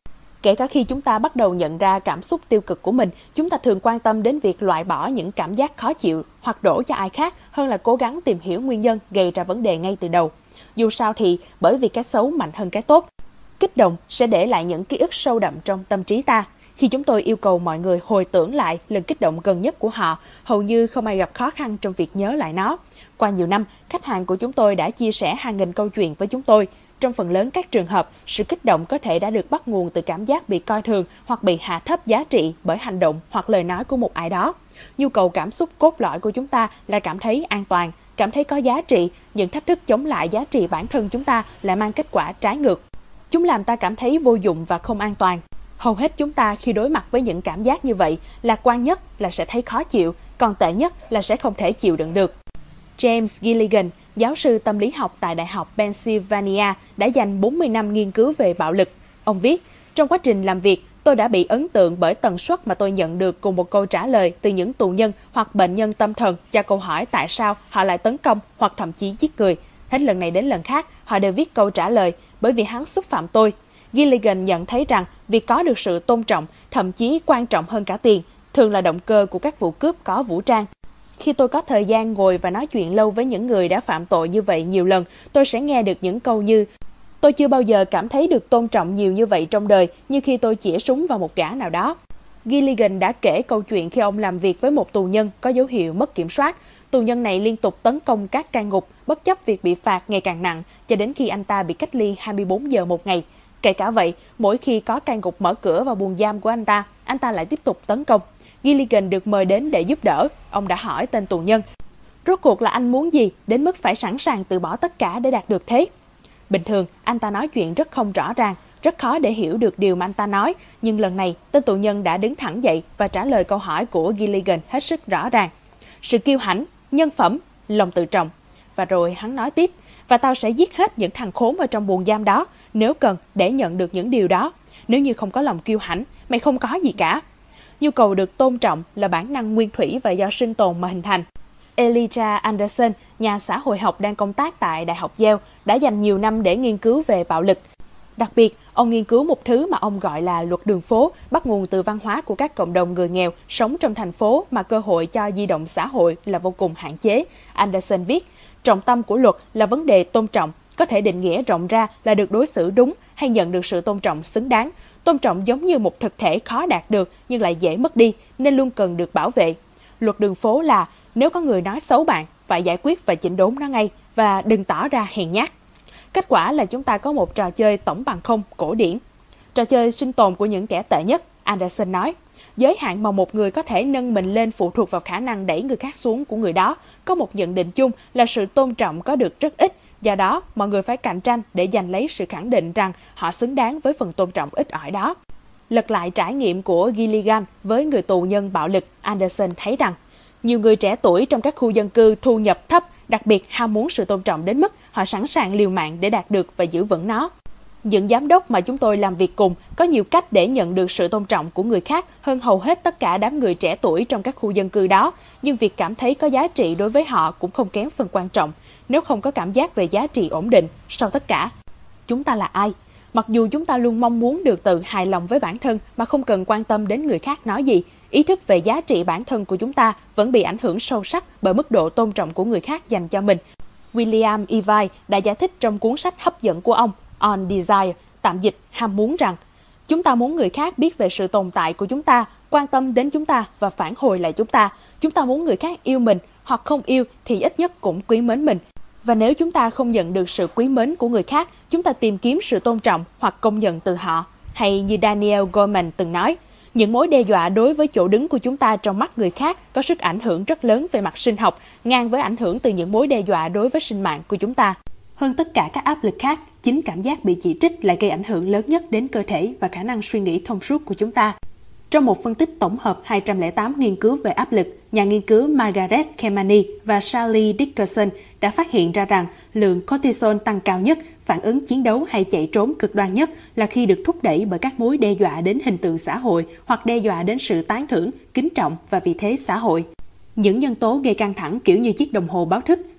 Kể cả khi chúng ta bắt đầu nhận ra cảm xúc tiêu cực của mình, chúng ta thường quan tâm đến việc loại bỏ những cảm giác khó chịu hoặc đổ cho ai khác hơn là cố gắng tìm hiểu nguyên nhân gây ra vấn đề ngay từ đầu. Dù sao thì bởi vì cái xấu mạnh hơn cái tốt, kích động sẽ để lại những ký ức sâu đậm trong tâm trí ta. Khi chúng tôi yêu cầu mọi người hồi tưởng lại lần kích động gần nhất của họ, hầu như không ai gặp khó khăn trong việc nhớ lại nó. Qua nhiều năm, khách hàng của chúng tôi đã chia sẻ hàng nghìn câu chuyện với chúng tôi. Trong phần lớn các trường hợp, sự kích động có thể đã được bắt nguồn từ cảm giác bị coi thường hoặc bị hạ thấp giá trị bởi hành động hoặc lời nói của một ai đó. Nhu cầu cảm xúc cốt lõi của chúng ta là cảm thấy an toàn, cảm thấy có giá trị. Những thách thức chống lại giá trị bản thân chúng ta lại mang kết quả trái ngược. Chúng làm ta cảm thấy vô dụng và không an toàn. Hầu hết chúng ta khi đối mặt với những cảm giác như vậy, lạc quan nhất là sẽ thấy khó chịu, còn tệ nhất là sẽ không thể chịu đựng được. James Gilligan, giáo sư tâm lý học tại Đại học Pennsylvania, đã dành 40 năm nghiên cứu về bạo lực. Ông viết, trong quá trình làm việc, tôi đã bị ấn tượng bởi tần suất mà tôi nhận được cùng một câu trả lời từ những tù nhân hoặc bệnh nhân tâm thần cho câu hỏi tại sao họ lại tấn công hoặc thậm chí giết người. Hết lần này đến lần khác, họ đều viết câu trả lời, bởi vì hắn xúc phạm tôi. Gilligan nhận thấy rằng việc có được sự tôn trọng, thậm chí quan trọng hơn cả tiền, thường là động cơ của các vụ cướp có vũ trang. Khi tôi có thời gian ngồi và nói chuyện lâu với những người đã phạm tội như vậy nhiều lần, tôi sẽ nghe được những câu như: tôi chưa bao giờ cảm thấy được tôn trọng nhiều như vậy trong đời như khi tôi chĩa súng vào một gã nào đó. Gilligan đã kể câu chuyện khi ông làm việc với một tù nhân có dấu hiệu mất kiểm soát. Tù nhân này liên tục tấn công các cai ngục, bất chấp việc bị phạt ngày càng nặng, cho đến khi anh ta bị cách ly 24 giờ một ngày. Kể cả vậy, mỗi khi có cai ngục mở cửa vào buồng giam của anh ta lại tiếp tục tấn công. Gilligan được mời đến để giúp đỡ. Ông đã hỏi tên tù nhân: rốt cuộc là anh muốn gì, đến mức phải sẵn sàng từ bỏ tất cả để đạt được thế? Bình thường, anh ta nói chuyện rất không rõ ràng, rất khó để hiểu được điều mà anh ta nói. Nhưng lần này, tên tù nhân đã đứng thẳng dậy và trả lời câu hỏi của Gilligan hết sức rõ ràng. Sự kiêu hãnh, nhân phẩm, lòng tự trọng. Và rồi hắn nói tiếp: và tao sẽ giết hết những thằng khốn ở trong buồng giam đó, nếu cần, để nhận được những điều đó. Nếu như không có lòng kiêu hãnh, mày không có gì cả. Nhu cầu được tôn trọng là bản năng nguyên thủy và do sinh tồn mà hình thành. Elijah Anderson, nhà xã hội học đang công tác tại Đại học Yale, đã dành nhiều năm để nghiên cứu về bạo lực. Đặc biệt, ông nghiên cứu một thứ mà ông gọi là luật đường phố, bắt nguồn từ văn hóa của các cộng đồng người nghèo sống trong thành phố mà cơ hội cho di động xã hội là vô cùng hạn chế. Anderson viết, trọng tâm của luật là vấn đề tôn trọng, có thể định nghĩa rộng ra là được đối xử đúng hay nhận được sự tôn trọng xứng đáng. Tôn trọng giống như một thực thể khó đạt được nhưng lại dễ mất đi, nên luôn cần được bảo vệ. Luật đường phố là nếu có người nói xấu bạn, phải giải quyết và chỉnh đốn nó ngay và đừng tỏ ra hèn nhát. Kết quả là chúng ta có một trò chơi tổng bằng không cổ điển. Trò chơi sinh tồn của những kẻ tệ nhất, Anderson nói. Giới hạn mà một người có thể nâng mình lên phụ thuộc vào khả năng đẩy người khác xuống của người đó. Có một nhận định chung là sự tôn trọng có được rất ít. Do đó, mọi người phải cạnh tranh để giành lấy sự khẳng định rằng họ xứng đáng với phần tôn trọng ít ỏi đó. Lật lại trải nghiệm của Gilligan với người tù nhân bạo lực, Anderson thấy rằng nhiều người trẻ tuổi trong các khu dân cư thu nhập thấp đặc biệt ham muốn sự tôn trọng đến mức họ sẵn sàng liều mạng để đạt được và giữ vững nó. Những giám đốc mà chúng tôi làm việc cùng có nhiều cách để nhận được sự tôn trọng của người khác hơn hầu hết tất cả đám người trẻ tuổi trong các khu dân cư đó, nhưng việc cảm thấy có giá trị đối với họ cũng không kém phần quan trọng. Nếu không có cảm giác về giá trị ổn định, sau tất cả, chúng ta là ai? Mặc dù chúng ta luôn mong muốn được tự hài lòng với bản thân mà không cần quan tâm đến người khác nói gì, ý thức về giá trị bản thân của chúng ta vẫn bị ảnh hưởng sâu sắc bởi mức độ tôn trọng của người khác dành cho mình. William Ivey đã giải thích trong cuốn sách hấp dẫn của ông On Desire, tạm dịch ham muốn rằng chúng ta muốn người khác biết về sự tồn tại của chúng ta, quan tâm đến chúng ta và phản hồi lại chúng ta. Chúng ta muốn người khác yêu mình hoặc không yêu thì ít nhất cũng quý mến mình. Và nếu chúng ta không nhận được sự quý mến của người khác, chúng ta tìm kiếm sự tôn trọng hoặc công nhận từ họ. Hay như Daniel Goleman từng nói, những mối đe dọa đối với chỗ đứng của chúng ta trong mắt người khác có sức ảnh hưởng rất lớn về mặt sinh học, ngang với ảnh hưởng từ những mối đe dọa đối với sinh mạng của chúng ta. Hơn tất cả các áp lực khác, chính cảm giác bị chỉ trích lại gây ảnh hưởng lớn nhất đến cơ thể và khả năng suy nghĩ thông suốt của chúng ta. Trong một phân tích tổng hợp 208 nghiên cứu về áp lực, nhà nghiên cứu Margaret Kemeny và Sally Dickerson đã phát hiện ra rằng lượng cortisol tăng cao nhất, phản ứng chiến đấu hay chạy trốn cực đoan nhất là khi được thúc đẩy bởi các mối đe dọa đến hình tượng xã hội hoặc đe dọa đến sự tán thưởng, kính trọng và vị thế xã hội. Những nhân tố gây căng thẳng kiểu như chiếc đồng hồ báo thức,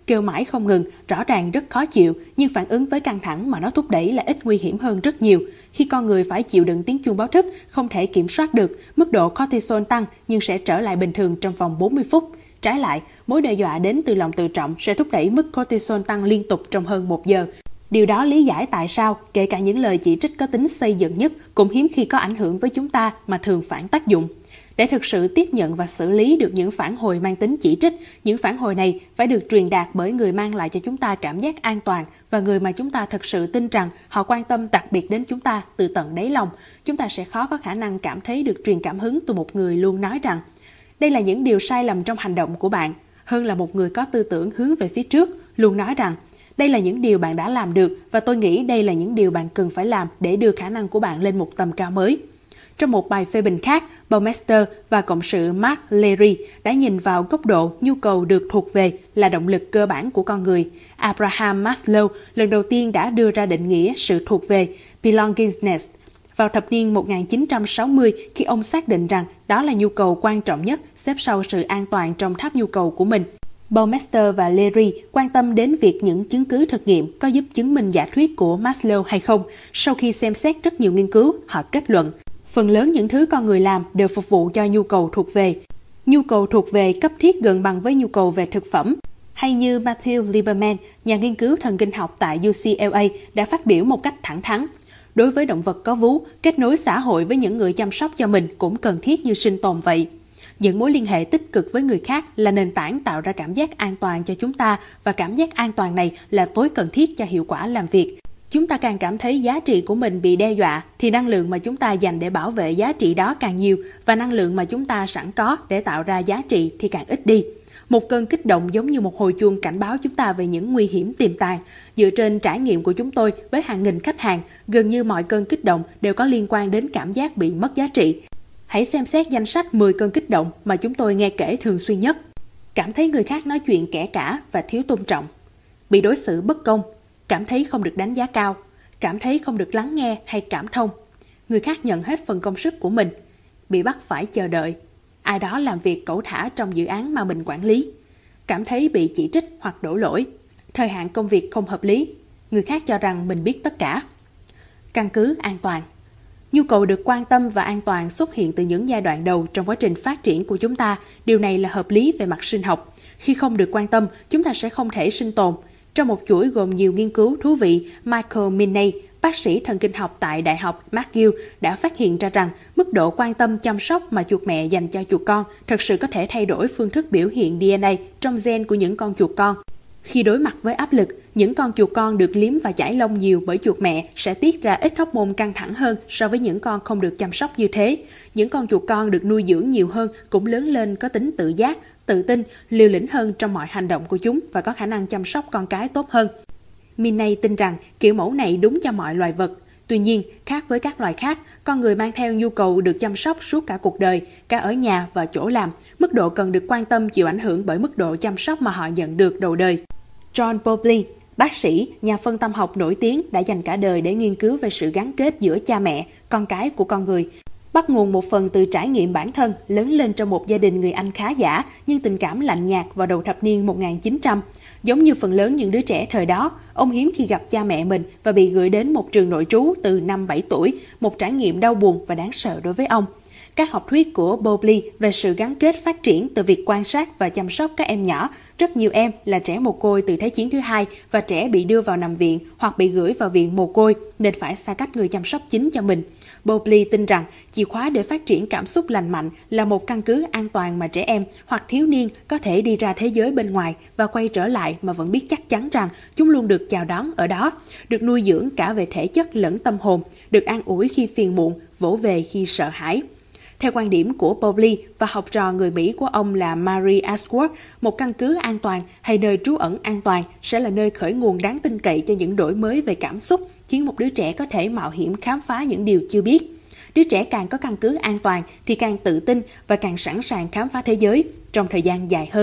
kêu mãi không ngừng, rõ ràng rất khó chịu, nhưng phản ứng với căng thẳng mà nó thúc đẩy là ít nguy hiểm hơn rất nhiều. Khi con người phải chịu đựng tiếng chuông báo thức không thể kiểm soát được, mức độ cortisol tăng nhưng sẽ trở lại bình thường trong vòng 40 phút. Trái lại, mối đe dọa đến từ lòng tự trọng sẽ thúc đẩy mức cortisol tăng liên tục trong hơn 1 giờ. Điều đó lý giải tại sao, kể cả những lời chỉ trích có tính xây dựng nhất cũng hiếm khi có ảnh hưởng với chúng ta mà thường phản tác dụng. Để thực sự tiếp nhận và xử lý được những phản hồi mang tính chỉ trích, những phản hồi này phải được truyền đạt bởi người mang lại cho chúng ta cảm giác an toàn và người mà chúng ta thực sự tin rằng họ quan tâm đặc biệt đến chúng ta từ tận đáy lòng. Chúng ta sẽ khó có khả năng cảm thấy được truyền cảm hứng từ một người luôn nói rằng đây là những điều sai lầm trong hành động của bạn, hơn là một người có tư tưởng hướng về phía trước, luôn nói rằng đây là những điều bạn đã làm được và tôi nghĩ đây là những điều bạn cần phải làm để đưa khả năng của bạn lên một tầm cao mới. Trong một bài phê bình khác, Baumeister và cộng sự Mark Leary đã nhìn vào góc độ nhu cầu được thuộc về là động lực cơ bản của con người. Abraham Maslow lần đầu tiên đã đưa ra định nghĩa sự thuộc về, belongingness, vào thập niên 1960 khi ông xác định rằng đó là nhu cầu quan trọng nhất xếp sau sự an toàn trong tháp nhu cầu của mình. Baumeister và Leary quan tâm đến việc những chứng cứ thực nghiệm có giúp chứng minh giả thuyết của Maslow hay không. Sau khi xem xét rất nhiều nghiên cứu, họ kết luận phần lớn những thứ con người làm đều phục vụ cho nhu cầu thuộc về. Nhu cầu thuộc về cấp thiết gần bằng với nhu cầu về thực phẩm. Hay như Matthew Lieberman, nhà nghiên cứu thần kinh học tại UCLA, đã phát biểu một cách thẳng thắn. Đối với động vật có vú, kết nối xã hội với những người chăm sóc cho mình cũng cần thiết như sinh tồn vậy. Những mối liên hệ tích cực với người khác là nền tảng tạo ra cảm giác an toàn cho chúng ta và cảm giác an toàn này là tối cần thiết cho hiệu quả làm việc. Chúng ta càng cảm thấy giá trị của mình bị đe dọa thì năng lượng mà chúng ta dành để bảo vệ giá trị đó càng nhiều và năng lượng mà chúng ta sẵn có để tạo ra giá trị thì càng ít đi. Một cơn kích động giống như một hồi chuông cảnh báo chúng ta về những nguy hiểm tiềm tàng. Dựa trên trải nghiệm của chúng tôi với hàng nghìn khách hàng, gần như mọi cơn kích động đều có liên quan đến cảm giác bị mất giá trị. Hãy xem xét danh sách 10 cơn kích động mà chúng tôi nghe kể thường xuyên nhất. Cảm thấy người khác nói chuyện kẻ cả và thiếu tôn trọng. Bị đối xử bất công. Cảm thấy không được đánh giá cao. Cảm thấy không được lắng nghe hay cảm thông. Người khác nhận hết phần công sức của mình. Bị bắt phải chờ đợi. Ai đó làm việc cẩu thả trong dự án mà mình quản lý. Cảm thấy bị chỉ trích hoặc đổ lỗi. Thời hạn công việc không hợp lý. Người khác cho rằng mình biết tất cả. Căn cứ an toàn. Nhu cầu được quan tâm và an toàn xuất hiện từ những giai đoạn đầu trong quá trình phát triển của chúng ta. Điều này là hợp lý về mặt sinh học. Khi không được quan tâm, chúng ta sẽ không thể sinh tồn. Trong một chuỗi gồm nhiều nghiên cứu thú vị, Michael Minney, bác sĩ thần kinh học tại Đại học McGill đã phát hiện ra rằng mức độ quan tâm chăm sóc mà chuột mẹ dành cho chuột con thực sự có thể thay đổi phương thức biểu hiện DNA trong gen của những con chuột con. Khi đối mặt với áp lực, những con chuột con được liếm và chải lông nhiều bởi chuột mẹ sẽ tiết ra ít hormone căng thẳng hơn so với những con không được chăm sóc như thế. Những con chuột con được nuôi dưỡng nhiều hơn cũng lớn lên có tính tự giác, tự tin, liều lĩnh hơn trong mọi hành động của chúng và có khả năng chăm sóc con cái tốt hơn. Minney tin rằng kiểu mẫu này đúng cho mọi loài vật. Tuy nhiên, khác với các loài khác, con người mang theo nhu cầu được chăm sóc suốt cả cuộc đời, cả ở nhà và chỗ làm. Mức độ cần được quan tâm chịu ảnh hưởng bởi mức độ chăm sóc mà họ nhận được đầu đời. John Bowlby, bác sĩ, nhà phân tâm học nổi tiếng đã dành cả đời để nghiên cứu về sự gắn kết giữa cha mẹ, con cái của con người. Bắt nguồn một phần từ trải nghiệm bản thân lớn lên trong một gia đình người Anh khá giả nhưng tình cảm lạnh nhạt vào đầu thập niên 1900. Giống như phần lớn những đứa trẻ thời đó, ông hiếm khi gặp cha mẹ mình và bị gửi đến một trường nội trú từ năm 7 tuổi, một trải nghiệm đau buồn và đáng sợ đối với ông. Các học thuyết của Bowlby về sự gắn kết phát triển từ việc quan sát và chăm sóc các em nhỏ. Rất nhiều em là trẻ mồ côi từ Thế chiến thứ hai và trẻ bị đưa vào nằm viện hoặc bị gửi vào viện mồ côi nên phải xa cách người chăm sóc chính cho mình. Bowlby tin rằng chìa khóa để phát triển cảm xúc lành mạnh là một căn cứ an toàn mà trẻ em hoặc thiếu niên có thể đi ra thế giới bên ngoài và quay trở lại mà vẫn biết chắc chắn rằng chúng luôn được chào đón ở đó, được nuôi dưỡng cả về thể chất lẫn tâm hồn, được an ủi khi phiền muộn, vỗ về khi sợ hãi. Theo quan điểm của Bowlby và học trò người Mỹ của ông là Mary Ashworth, một căn cứ an toàn hay nơi trú ẩn an toàn sẽ là nơi khởi nguồn đáng tin cậy cho những đổi mới về cảm xúc, khiến một đứa trẻ có thể mạo hiểm khám phá những điều chưa biết. Đứa trẻ càng có căn cứ an toàn thì càng tự tin và càng sẵn sàng khám phá thế giới trong thời gian dài hơn.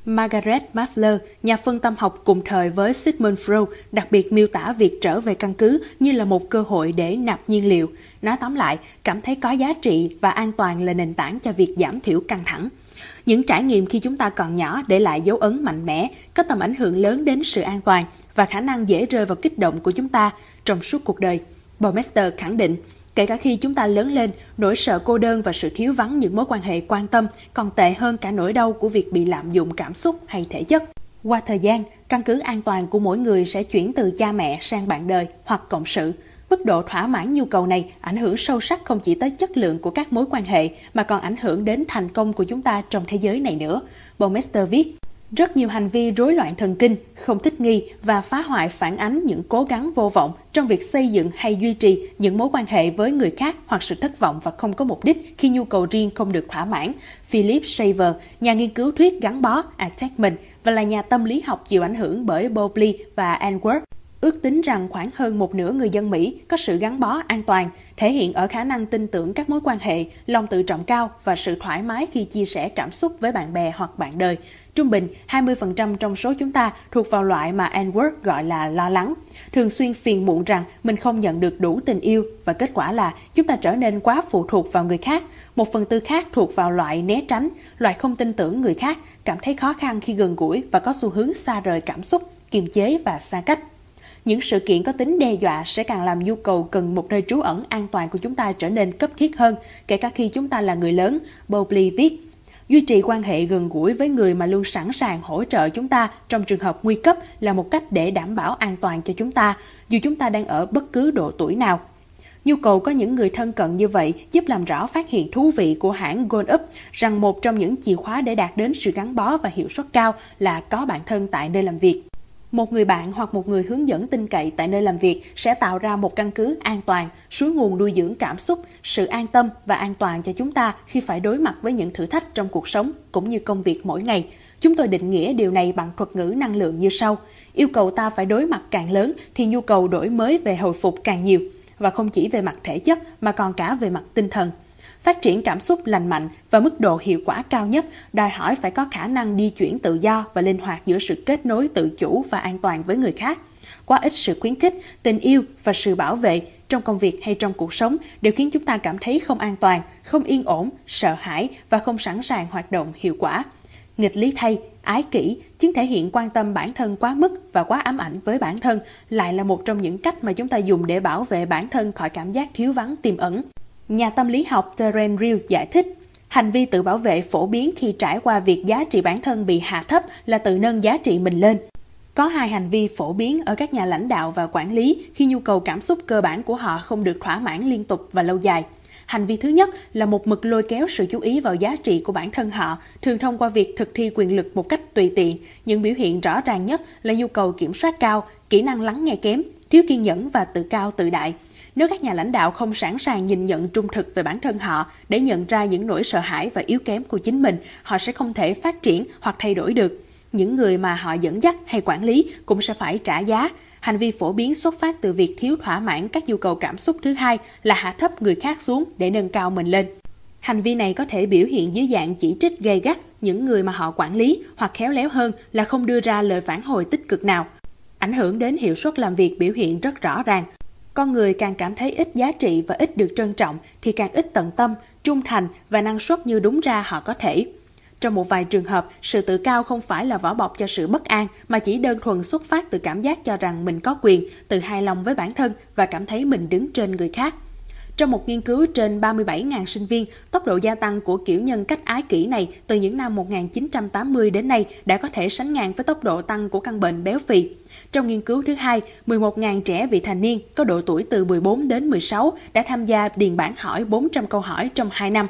Margaret Maslow, nhà phân tâm học cùng thời với Sigmund Freud, đặc biệt miêu tả việc trở về căn cứ như là một cơ hội để nạp nhiên liệu. Nói tóm lại, cảm thấy có giá trị và an toàn là nền tảng cho việc giảm thiểu căng thẳng. Những trải nghiệm khi chúng ta còn nhỏ để lại dấu ấn mạnh mẽ, có tầm ảnh hưởng lớn đến sự an toàn và khả năng dễ rơi vào kích động của chúng ta trong suốt cuộc đời. Baumeister khẳng định, kể cả khi chúng ta lớn lên, nỗi sợ cô đơn và sự thiếu vắng những mối quan hệ quan tâm còn tệ hơn cả nỗi đau của việc bị lạm dụng cảm xúc hay thể chất. Qua thời gian, căn cứ an toàn của mỗi người sẽ chuyển từ cha mẹ sang bạn đời hoặc cộng sự. Mức độ thỏa mãn nhu cầu này ảnh hưởng sâu sắc không chỉ tới chất lượng của các mối quan hệ mà còn ảnh hưởng đến thành công của chúng ta trong thế giới này nữa. Baumeister viết, rất nhiều hành vi rối loạn thần kinh, không thích nghi và phá hoại phản ánh những cố gắng vô vọng trong việc xây dựng hay duy trì những mối quan hệ với người khác hoặc sự thất vọng và không có mục đích khi nhu cầu riêng không được thỏa mãn. Philip Shaver, nhà nghiên cứu thuyết gắn bó attachment và là nhà tâm lý học chịu ảnh hưởng bởi Bowlby và Edwards, ước tính rằng khoảng hơn một nửa người dân Mỹ có sự gắn bó an toàn, thể hiện ở khả năng tin tưởng các mối quan hệ, lòng tự trọng cao và sự thoải mái khi chia sẻ cảm xúc với bạn bè hoặc bạn đời. Trung bình, 20% trong số chúng ta thuộc vào loại mà Edwards gọi là lo lắng, thường xuyên phiền muộn rằng mình không nhận được đủ tình yêu và kết quả là chúng ta trở nên quá phụ thuộc vào người khác. 1/4 khác thuộc vào loại né tránh, loại không tin tưởng người khác, cảm thấy khó khăn khi gần gũi và có xu hướng xa rời cảm xúc, kiềm chế và xa cách. Những sự kiện có tính đe dọa sẽ càng làm nhu cầu cần một nơi trú ẩn an toàn của chúng ta trở nên cấp thiết hơn, kể cả khi chúng ta là người lớn, Bowlby viết. Duy trì quan hệ gần gũi với người mà luôn sẵn sàng hỗ trợ chúng ta trong trường hợp nguy cấp là một cách để đảm bảo an toàn cho chúng ta, dù chúng ta đang ở bất cứ độ tuổi nào. Nhu cầu có những người thân cận như vậy giúp làm rõ phát hiện thú vị của hãng Gallup rằng một trong những chìa khóa để đạt đến sự gắn bó và hiệu suất cao là có bạn thân tại nơi làm việc. Một người bạn hoặc một người hướng dẫn tin cậy tại nơi làm việc sẽ tạo ra một căn cứ an toàn, suối nguồn nuôi dưỡng cảm xúc, sự an tâm và an toàn cho chúng ta khi phải đối mặt với những thử thách trong cuộc sống cũng như công việc mỗi ngày. Chúng tôi định nghĩa điều này bằng thuật ngữ năng lượng như sau. Yêu cầu ta phải đối mặt càng lớn thì nhu cầu đổi mới về hồi phục càng nhiều, và không chỉ về mặt thể chất mà còn cả về mặt tinh thần. Phát triển cảm xúc lành mạnh và mức độ hiệu quả cao nhất đòi hỏi phải có khả năng di chuyển tự do và linh hoạt giữa sự kết nối tự chủ và an toàn với người khác. Quá ít sự khuyến khích, tình yêu và sự bảo vệ trong công việc hay trong cuộc sống đều khiến chúng ta cảm thấy không an toàn, không yên ổn, sợ hãi và không sẵn sàng hoạt động hiệu quả. Nghịch lý thay, ái kỷ, chứng thể hiện quan tâm bản thân quá mức và quá ám ảnh với bản thân lại là một trong những cách mà chúng ta dùng để bảo vệ bản thân khỏi cảm giác thiếu vắng tiềm ẩn. Nhà tâm lý học Terence Real giải thích, hành vi tự bảo vệ phổ biến khi trải qua việc giá trị bản thân bị hạ thấp là tự nâng giá trị mình lên. Có hai hành vi phổ biến ở các nhà lãnh đạo và quản lý khi nhu cầu cảm xúc cơ bản của họ không được thỏa mãn liên tục và lâu dài. Hành vi thứ nhất là một mực lôi kéo sự chú ý vào giá trị của bản thân họ, thường thông qua việc thực thi quyền lực một cách tùy tiện. Những biểu hiện rõ ràng nhất là nhu cầu kiểm soát cao, kỹ năng lắng nghe kém, thiếu kiên nhẫn và tự cao tự đại. Nếu các nhà lãnh đạo không sẵn sàng nhìn nhận trung thực về bản thân họ để nhận ra những nỗi sợ hãi và yếu kém của chính mình, họ sẽ không thể phát triển hoặc thay đổi được. Những người mà họ dẫn dắt hay quản lý cũng sẽ phải trả giá. Hành vi phổ biến xuất phát từ việc thiếu thỏa mãn các nhu cầu cảm xúc thứ hai là hạ thấp người khác xuống để nâng cao mình lên. Hành vi này có thể biểu hiện dưới dạng chỉ trích gay gắt những người mà họ quản lý hoặc khéo léo hơn là không đưa ra lời phản hồi tích cực nào. Ảnh hưởng đến hiệu suất làm việc biểu hiện rất rõ ràng. Con người càng cảm thấy ít giá trị và ít được trân trọng thì càng ít tận tâm, trung thành và năng suất như đúng ra họ có thể. Trong một vài trường hợp, sự tự cao không phải là vỏ bọc cho sự bất an mà chỉ đơn thuần xuất phát từ cảm giác cho rằng mình có quyền, tự hài lòng với bản thân và cảm thấy mình đứng trên người khác. Trong một nghiên cứu trên 37.000 sinh viên, tốc độ gia tăng của kiểu nhân cách ái kỷ này từ những năm 1980 đến nay đã có thể sánh ngang với tốc độ tăng của căn bệnh béo phì. Trong nghiên cứu thứ hai, 11.000 trẻ vị thành niên có độ tuổi từ 14 đến 16 đã tham gia điền bản hỏi 400 câu hỏi trong 2 năm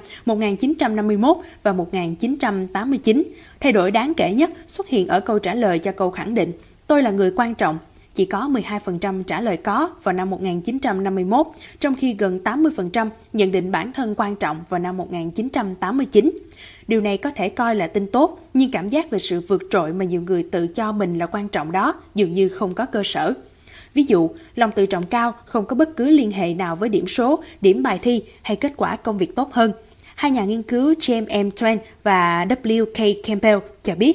1951 và 1989. Thay đổi đáng kể nhất xuất hiện ở câu trả lời cho câu khẳng định "Tôi là người quan trọng". Chỉ có 12% trả lời có vào năm 1951, trong khi gần 80% nhận định bản thân quan trọng vào năm 1989. Điều này có thể coi là tin tốt, nhưng cảm giác về sự vượt trội mà nhiều người tự cho mình là quan trọng đó dường như không có cơ sở. Ví dụ, lòng tự trọng cao không có bất cứ liên hệ nào với điểm số, điểm bài thi hay kết quả công việc tốt hơn. Hai nhà nghiên cứu James M. Twain và W. K. Campbell cho biết,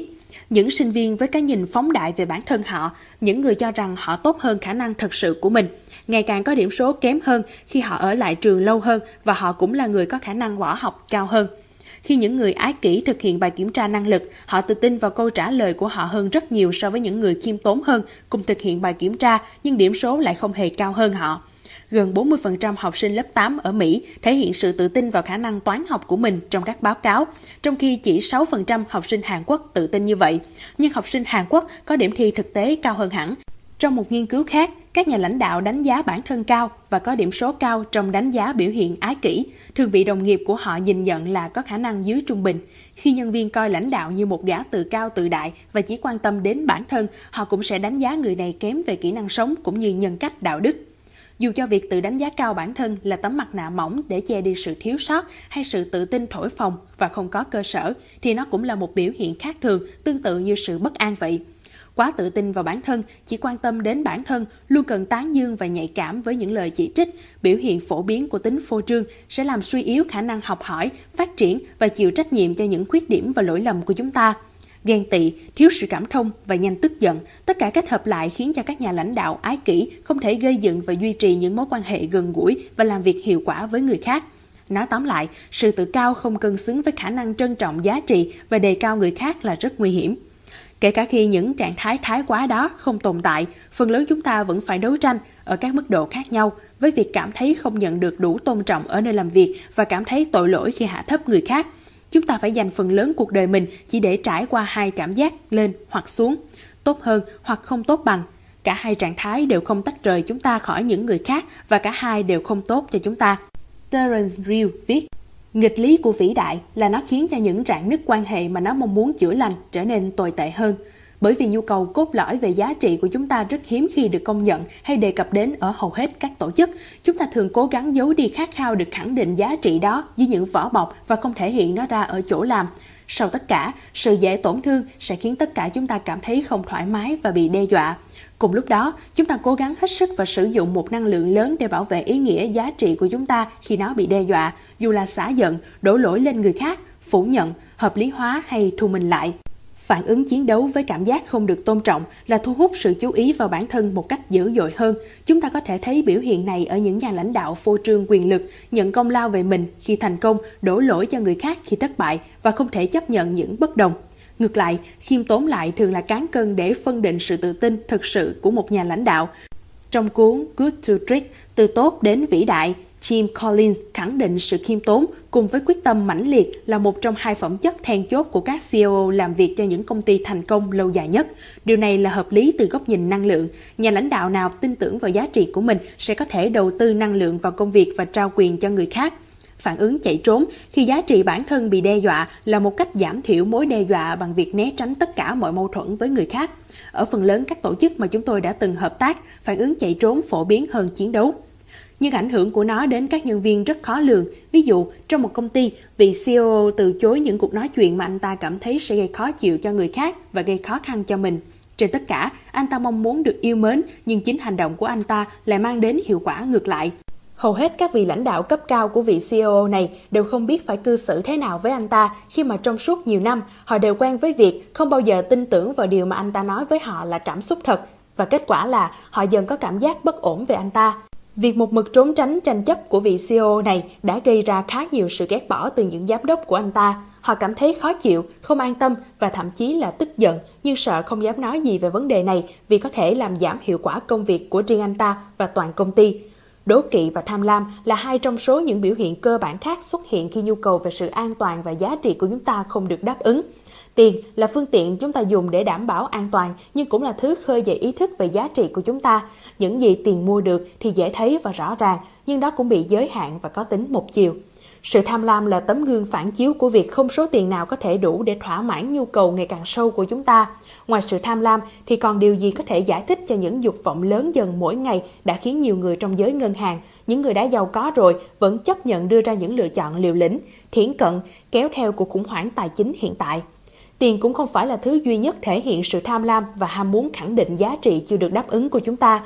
Những sinh viên với cái nhìn phóng đại về bản thân họ, những người cho rằng họ tốt hơn khả năng thật sự của mình, ngày càng có điểm số kém hơn khi họ ở lại trường lâu hơn và họ cũng là người có khả năng võ học cao hơn. Khi những người ái kỷ thực hiện bài kiểm tra năng lực, họ tự tin vào câu trả lời của họ hơn rất nhiều so với những người khiêm tốn hơn cùng thực hiện bài kiểm tra nhưng điểm số lại không hề cao hơn họ. Gần 40% học sinh lớp 8 ở Mỹ thể hiện sự tự tin vào khả năng toán học của mình trong các báo cáo, trong khi chỉ 6% học sinh Hàn Quốc tự tin như vậy. Nhưng học sinh Hàn Quốc có điểm thi thực tế cao hơn hẳn. Trong một nghiên cứu khác, các nhà lãnh đạo đánh giá bản thân cao và có điểm số cao trong đánh giá biểu hiện ái kỷ, thường bị đồng nghiệp của họ nhìn nhận là có khả năng dưới trung bình. Khi nhân viên coi lãnh đạo như một gã tự cao tự đại và chỉ quan tâm đến bản thân, họ cũng sẽ đánh giá người này kém về kỹ năng sống cũng như nhân cách đạo đức. Dù cho việc tự đánh giá cao bản thân là tấm mặt nạ mỏng để che đi sự thiếu sót hay sự tự tin thổi phồng và không có cơ sở, thì nó cũng là một biểu hiện khác thường, tương tự như sự bất an vậy. Quá tự tin vào bản thân, chỉ quan tâm đến bản thân, luôn cần tán dương và nhạy cảm với những lời chỉ trích, biểu hiện phổ biến của tính phô trương sẽ làm suy yếu khả năng học hỏi, phát triển và chịu trách nhiệm cho những khuyết điểm và lỗi lầm của chúng ta. Ghen tị, thiếu sự cảm thông và nhanh tức giận, tất cả kết hợp lại khiến cho các nhà lãnh đạo ái kỷ không thể gây dựng và duy trì những mối quan hệ gần gũi và làm việc hiệu quả với người khác. Nói tóm lại, sự tự cao không cân xứng với khả năng trân trọng giá trị và đề cao người khác là rất nguy hiểm. Kể cả khi những trạng thái thái quá đó không tồn tại, phần lớn chúng ta vẫn phải đấu tranh ở các mức độ khác nhau với việc cảm thấy không nhận được đủ tôn trọng ở nơi làm việc và cảm thấy tội lỗi khi hạ thấp người khác. Chúng ta phải dành phần lớn cuộc đời mình chỉ để trải qua hai cảm giác lên hoặc xuống, tốt hơn hoặc không tốt bằng. Cả hai trạng thái đều không tách rời chúng ta khỏi những người khác và cả hai đều không tốt cho chúng ta. Terence Real viết, nghịch lý của vĩ đại là nó khiến cho những rạn nứt quan hệ mà nó mong muốn chữa lành trở nên tồi tệ hơn. Bởi vì nhu cầu cốt lõi về giá trị của chúng ta rất hiếm khi được công nhận hay đề cập đến ở hầu hết các tổ chức. Chúng ta thường cố gắng giấu đi khát khao được khẳng định giá trị đó dưới những vỏ bọc và không thể hiện nó ra ở chỗ làm. Sau tất cả, sự dễ tổn thương sẽ khiến tất cả chúng ta cảm thấy không thoải mái và bị đe dọa. Cùng lúc đó, chúng ta cố gắng hết sức và sử dụng một năng lượng lớn để bảo vệ ý nghĩa giá trị của chúng ta khi nó bị đe dọa, dù là xả giận, đổ lỗi lên người khác, phủ nhận, hợp lý hóa hay thu mình lại. Phản ứng chiến đấu với cảm giác không được tôn trọng là thu hút sự chú ý vào bản thân một cách dữ dội hơn. Chúng ta có thể thấy biểu hiện này ở những nhà lãnh đạo phô trương quyền lực, nhận công lao về mình khi thành công, đổ lỗi cho người khác khi thất bại và không thể chấp nhận những bất đồng. Ngược lại, khiêm tốn lại thường là cán cân để phân định sự tự tin thực sự của một nhà lãnh đạo. Trong cuốn Good to Great, từ tốt đến vĩ đại, Jim Collins khẳng định sự khiêm tốn cùng với quyết tâm mãnh liệt là một trong hai phẩm chất then chốt của các CEO làm việc cho những công ty thành công lâu dài nhất. Điều này là hợp lý từ góc nhìn năng lượng. Nhà lãnh đạo nào tin tưởng vào giá trị của mình sẽ có thể đầu tư năng lượng vào công việc và trao quyền cho người khác. Phản ứng chạy trốn khi giá trị bản thân bị đe dọa là một cách giảm thiểu mối đe dọa bằng việc né tránh tất cả mọi mâu thuẫn với người khác. Ở phần lớn các tổ chức mà chúng tôi đã từng hợp tác, phản ứng chạy trốn phổ biến hơn chiến đấu. Nhưng ảnh hưởng của nó đến các nhân viên rất khó lường. Ví dụ, trong một công ty, vị CEO từ chối những cuộc nói chuyện mà anh ta cảm thấy sẽ gây khó chịu cho người khác và gây khó khăn cho mình. Trên tất cả, anh ta mong muốn được yêu mến, nhưng chính hành động của anh ta lại mang đến hiệu quả ngược lại. Hầu hết các vị lãnh đạo cấp cao của vị CEO này đều không biết phải cư xử thế nào với anh ta khi mà trong suốt nhiều năm, họ đều quen với việc không bao giờ tin tưởng vào điều mà anh ta nói với họ là cảm xúc thật. Và kết quả là họ dần có cảm giác bất ổn về anh ta. Việc một mực trốn tránh tranh chấp của vị CEO này đã gây ra khá nhiều sự ghét bỏ từ những giám đốc của anh ta. Họ cảm thấy khó chịu, không an tâm và thậm chí là tức giận, nhưng sợ không dám nói gì về vấn đề này vì có thể làm giảm hiệu quả công việc của riêng anh ta và toàn công ty. Đố kỵ và tham lam là hai trong số những biểu hiện cơ bản khác xuất hiện khi nhu cầu về sự an toàn và giá trị của chúng ta không được đáp ứng. Tiền là phương tiện chúng ta dùng để đảm bảo an toàn, nhưng cũng là thứ khơi dậy ý thức về giá trị của chúng ta. Những gì tiền mua được thì dễ thấy và rõ ràng, nhưng đó cũng bị giới hạn và có tính một chiều. Sự tham lam là tấm gương phản chiếu của việc không số tiền nào có thể đủ để thỏa mãn nhu cầu ngày càng sâu của chúng ta. Ngoài sự tham lam thì còn điều gì có thể giải thích cho những dục vọng lớn dần mỗi ngày đã khiến nhiều người trong giới ngân hàng, những người đã giàu có rồi vẫn chấp nhận đưa ra những lựa chọn liều lĩnh, thiển cận, kéo theo cuộc khủng hoảng tài chính hiện tại. Tiền cũng không phải là thứ duy nhất thể hiện sự tham lam và ham muốn khẳng định giá trị chưa được đáp ứng của chúng ta.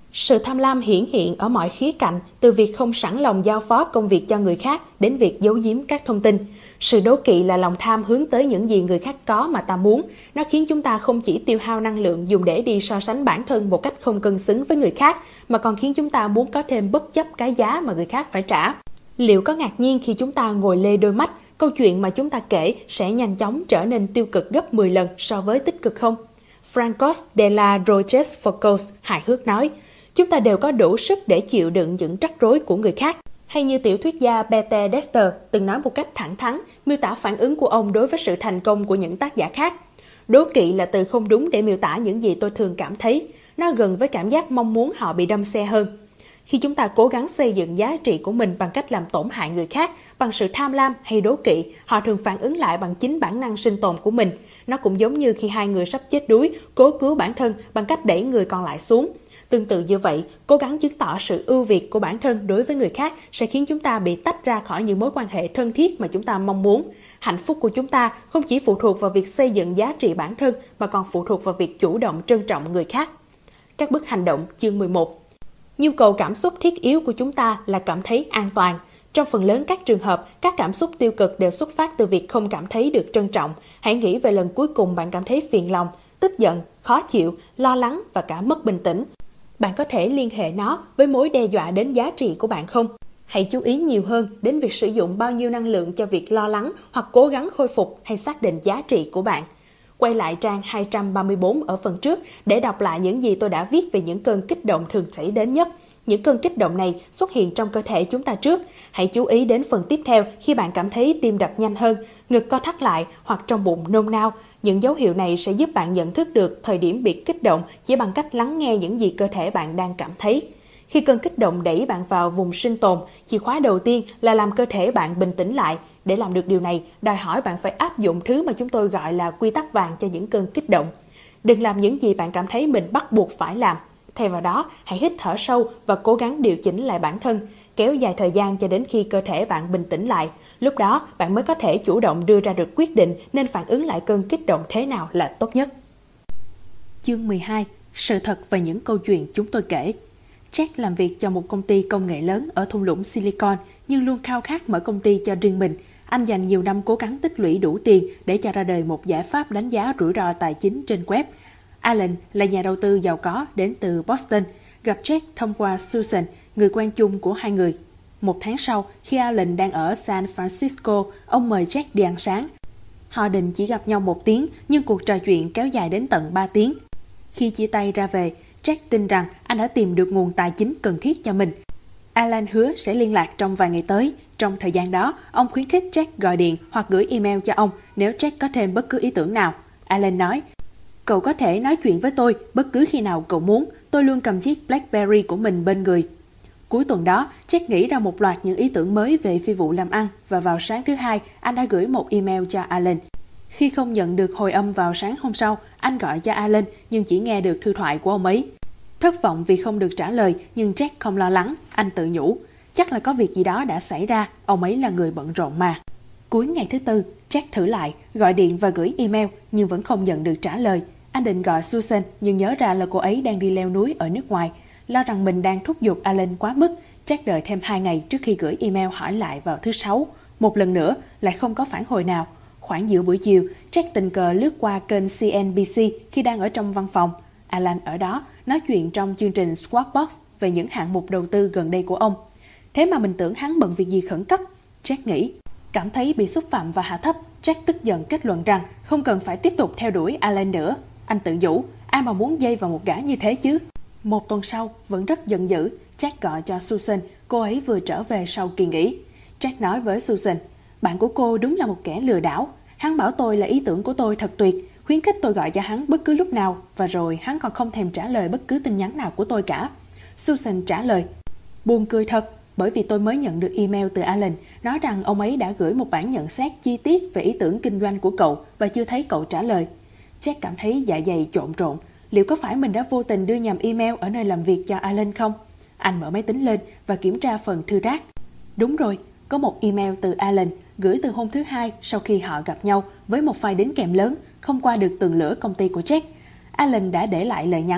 Sự tham lam hiển hiện ở mọi khía cạnh, từ việc không sẵn lòng giao phó công việc cho người khác đến việc giấu giếm các thông tin. Sự đố kỵ là lòng tham hướng tới những gì người khác có mà ta muốn. Nó khiến chúng ta không chỉ tiêu hao năng lượng dùng để đi so sánh bản thân một cách không cân xứng với người khác, mà còn khiến chúng ta muốn có thêm bất chấp cái giá mà người khác phải trả. Liệu có ngạc nhiên khi chúng ta ngồi lê đôi mắt, câu chuyện mà chúng ta kể sẽ nhanh chóng trở nên tiêu cực gấp 10 lần so với tích cực không? Francos de la Rochefoucauld hài hước nói, chúng ta đều có đủ sức để chịu đựng những rắc rối của người khác. Hay như tiểu thuyết gia Peter Dexter từng nói một cách thẳng thắn, miêu tả phản ứng của ông đối với sự thành công của những tác giả khác. Đố kỵ là từ không đúng để miêu tả những gì tôi thường cảm thấy. Nó gần với cảm giác mong muốn họ bị đâm xe hơn. Khi chúng ta cố gắng xây dựng giá trị của mình bằng cách làm tổn hại người khác, bằng sự tham lam hay đố kỵ, họ thường phản ứng lại bằng chính bản năng sinh tồn của mình. Nó cũng giống như khi hai người sắp chết đuối, cố cứu bản thân bằng cách đẩy người còn lại xuống. Tương tự như vậy, cố gắng chứng tỏ sự ưu việt của bản thân đối với người khác sẽ khiến chúng ta bị tách ra khỏi những mối quan hệ thân thiết mà chúng ta mong muốn. Hạnh phúc của chúng ta không chỉ phụ thuộc vào việc xây dựng giá trị bản thân mà còn phụ thuộc vào việc chủ động trân trọng người khác. Các bước hành động chương 11. Nhu cầu cảm xúc thiết yếu của chúng ta là cảm thấy an toàn. Trong phần lớn các trường hợp, các cảm xúc tiêu cực đều xuất phát từ việc không cảm thấy được trân trọng. Hãy nghĩ về lần cuối cùng bạn cảm thấy phiền lòng, tức giận, khó chịu, lo lắng và cả mất bình tĩnh. Bạn có thể liên hệ nó với mối đe dọa đến giá trị của bạn không? Hãy chú ý nhiều hơn đến việc sử dụng bao nhiêu năng lượng cho việc lo lắng hoặc cố gắng khôi phục hay xác định giá trị của bạn. Quay lại trang 234 ở phần trước để đọc lại những gì tôi đã viết về những cơn kích động thường xảy đến nhất. Những cơn kích động này xuất hiện trong cơ thể chúng ta trước. Hãy chú ý đến phần tiếp theo khi bạn cảm thấy tim đập nhanh hơn, ngực co thắt lại hoặc trong bụng nôn nao. Những dấu hiệu này sẽ giúp bạn nhận thức được thời điểm bị kích động chỉ bằng cách lắng nghe những gì cơ thể bạn đang cảm thấy. Khi cơn kích động đẩy bạn vào vùng sinh tồn, chìa khóa đầu tiên là làm cơ thể bạn bình tĩnh lại. Để làm được điều này, đòi hỏi bạn phải áp dụng thứ mà chúng tôi gọi là quy tắc vàng cho những cơn kích động. Đừng làm những gì bạn cảm thấy mình bắt buộc phải làm. Thay vào đó, hãy hít thở sâu và cố gắng điều chỉnh lại bản thân, kéo dài thời gian cho đến khi cơ thể bạn bình tĩnh lại. Lúc đó, bạn mới có thể chủ động đưa ra được quyết định nên phản ứng lại cơn kích động thế nào là tốt nhất. Chương 12. Sự thật về những câu chuyện chúng tôi kể. Jack làm việc cho một công ty công nghệ lớn ở thung lũng Silicon nhưng luôn khao khát mở công ty cho riêng mình. Anh dành nhiều năm cố gắng tích lũy đủ tiền để cho ra đời một giải pháp đánh giá rủi ro tài chính trên web. Alan là nhà đầu tư giàu có đến từ Boston, gặp Jack thông qua Susan, người quen chung của hai người. Một tháng sau, khi Alan đang ở San Francisco, ông mời Jack đi ăn sáng. Họ định chỉ gặp nhau 1 tiếng, nhưng cuộc trò chuyện kéo dài đến tận 3 tiếng. Khi chia tay ra về, Jack tin rằng anh đã tìm được nguồn tài chính cần thiết cho mình. Alan hứa sẽ liên lạc trong vài ngày tới. Trong thời gian đó, ông khuyến khích Jack gọi điện hoặc gửi email cho ông nếu Jack có thêm bất cứ ý tưởng nào. Alan nói, cậu có thể nói chuyện với tôi bất cứ khi nào cậu muốn, tôi luôn cầm chiếc BlackBerry của mình bên người. Cuối tuần đó, Jack nghĩ ra một loạt những ý tưởng mới về phi vụ làm ăn và vào sáng thứ Hai, anh đã gửi một email cho Alan. Khi không nhận được hồi âm vào sáng hôm sau, anh gọi cho Alan nhưng chỉ nghe được thư thoại của ông ấy. Thất vọng vì không được trả lời nhưng Jack không lo lắng, anh tự nhủ. Chắc là có việc gì đó đã xảy ra, ông ấy là người bận rộn mà. Cuối ngày thứ Tư, Jack thử lại, gọi điện và gửi email nhưng vẫn không nhận được trả lời. Anh định gọi Susan nhưng nhớ ra là cô ấy đang đi leo núi ở nước ngoài. Lo rằng mình đang thúc giục Alan quá mức, Jack đợi thêm 2 ngày trước khi gửi email hỏi lại vào thứ Sáu. Một lần nữa, lại không có phản hồi nào. Khoảng giữa buổi chiều, Jack tình cờ lướt qua kênh CNBC khi đang ở trong văn phòng. Alan ở đó nói chuyện trong chương trình Squawk Box về những hạng mục đầu tư gần đây của ông. Thế mà mình tưởng hắn bận việc gì khẩn cấp, Jack nghĩ. Cảm thấy bị xúc phạm và hạ thấp, Jack tức giận kết luận rằng không cần phải tiếp tục theo đuổi Alan nữa. Anh tự nhủ, ai mà muốn dây vào một gã như thế chứ. Một tuần sau, vẫn rất giận dữ, Jack gọi cho Susan, cô ấy vừa trở về sau kỳ nghỉ. Jack nói với Susan, bạn của cô đúng là một kẻ lừa đảo. Hắn bảo tôi là ý tưởng của tôi thật tuyệt, khuyến khích tôi gọi cho hắn bất cứ lúc nào, và rồi hắn còn không thèm trả lời bất cứ tin nhắn nào của tôi cả. Susan trả lời, buồn cười thật, bởi vì tôi mới nhận được email từ Alan, nói rằng ông ấy đã gửi một bản nhận xét chi tiết về ý tưởng kinh doanh của cậu và chưa thấy cậu trả lời. Jack cảm thấy dạ dày trộn rộn. Liệu có phải mình đã vô tình đưa nhầm email ở nơi làm việc cho Alan không? Anh mở máy tính lên và kiểm tra phần thư rác. Đúng rồi, có một email từ Alan gửi từ hôm thứ Hai sau khi họ gặp nhau với một file đính kèm lớn không qua được tường lửa công ty của Jack. Alan đã để lại lời nhắn.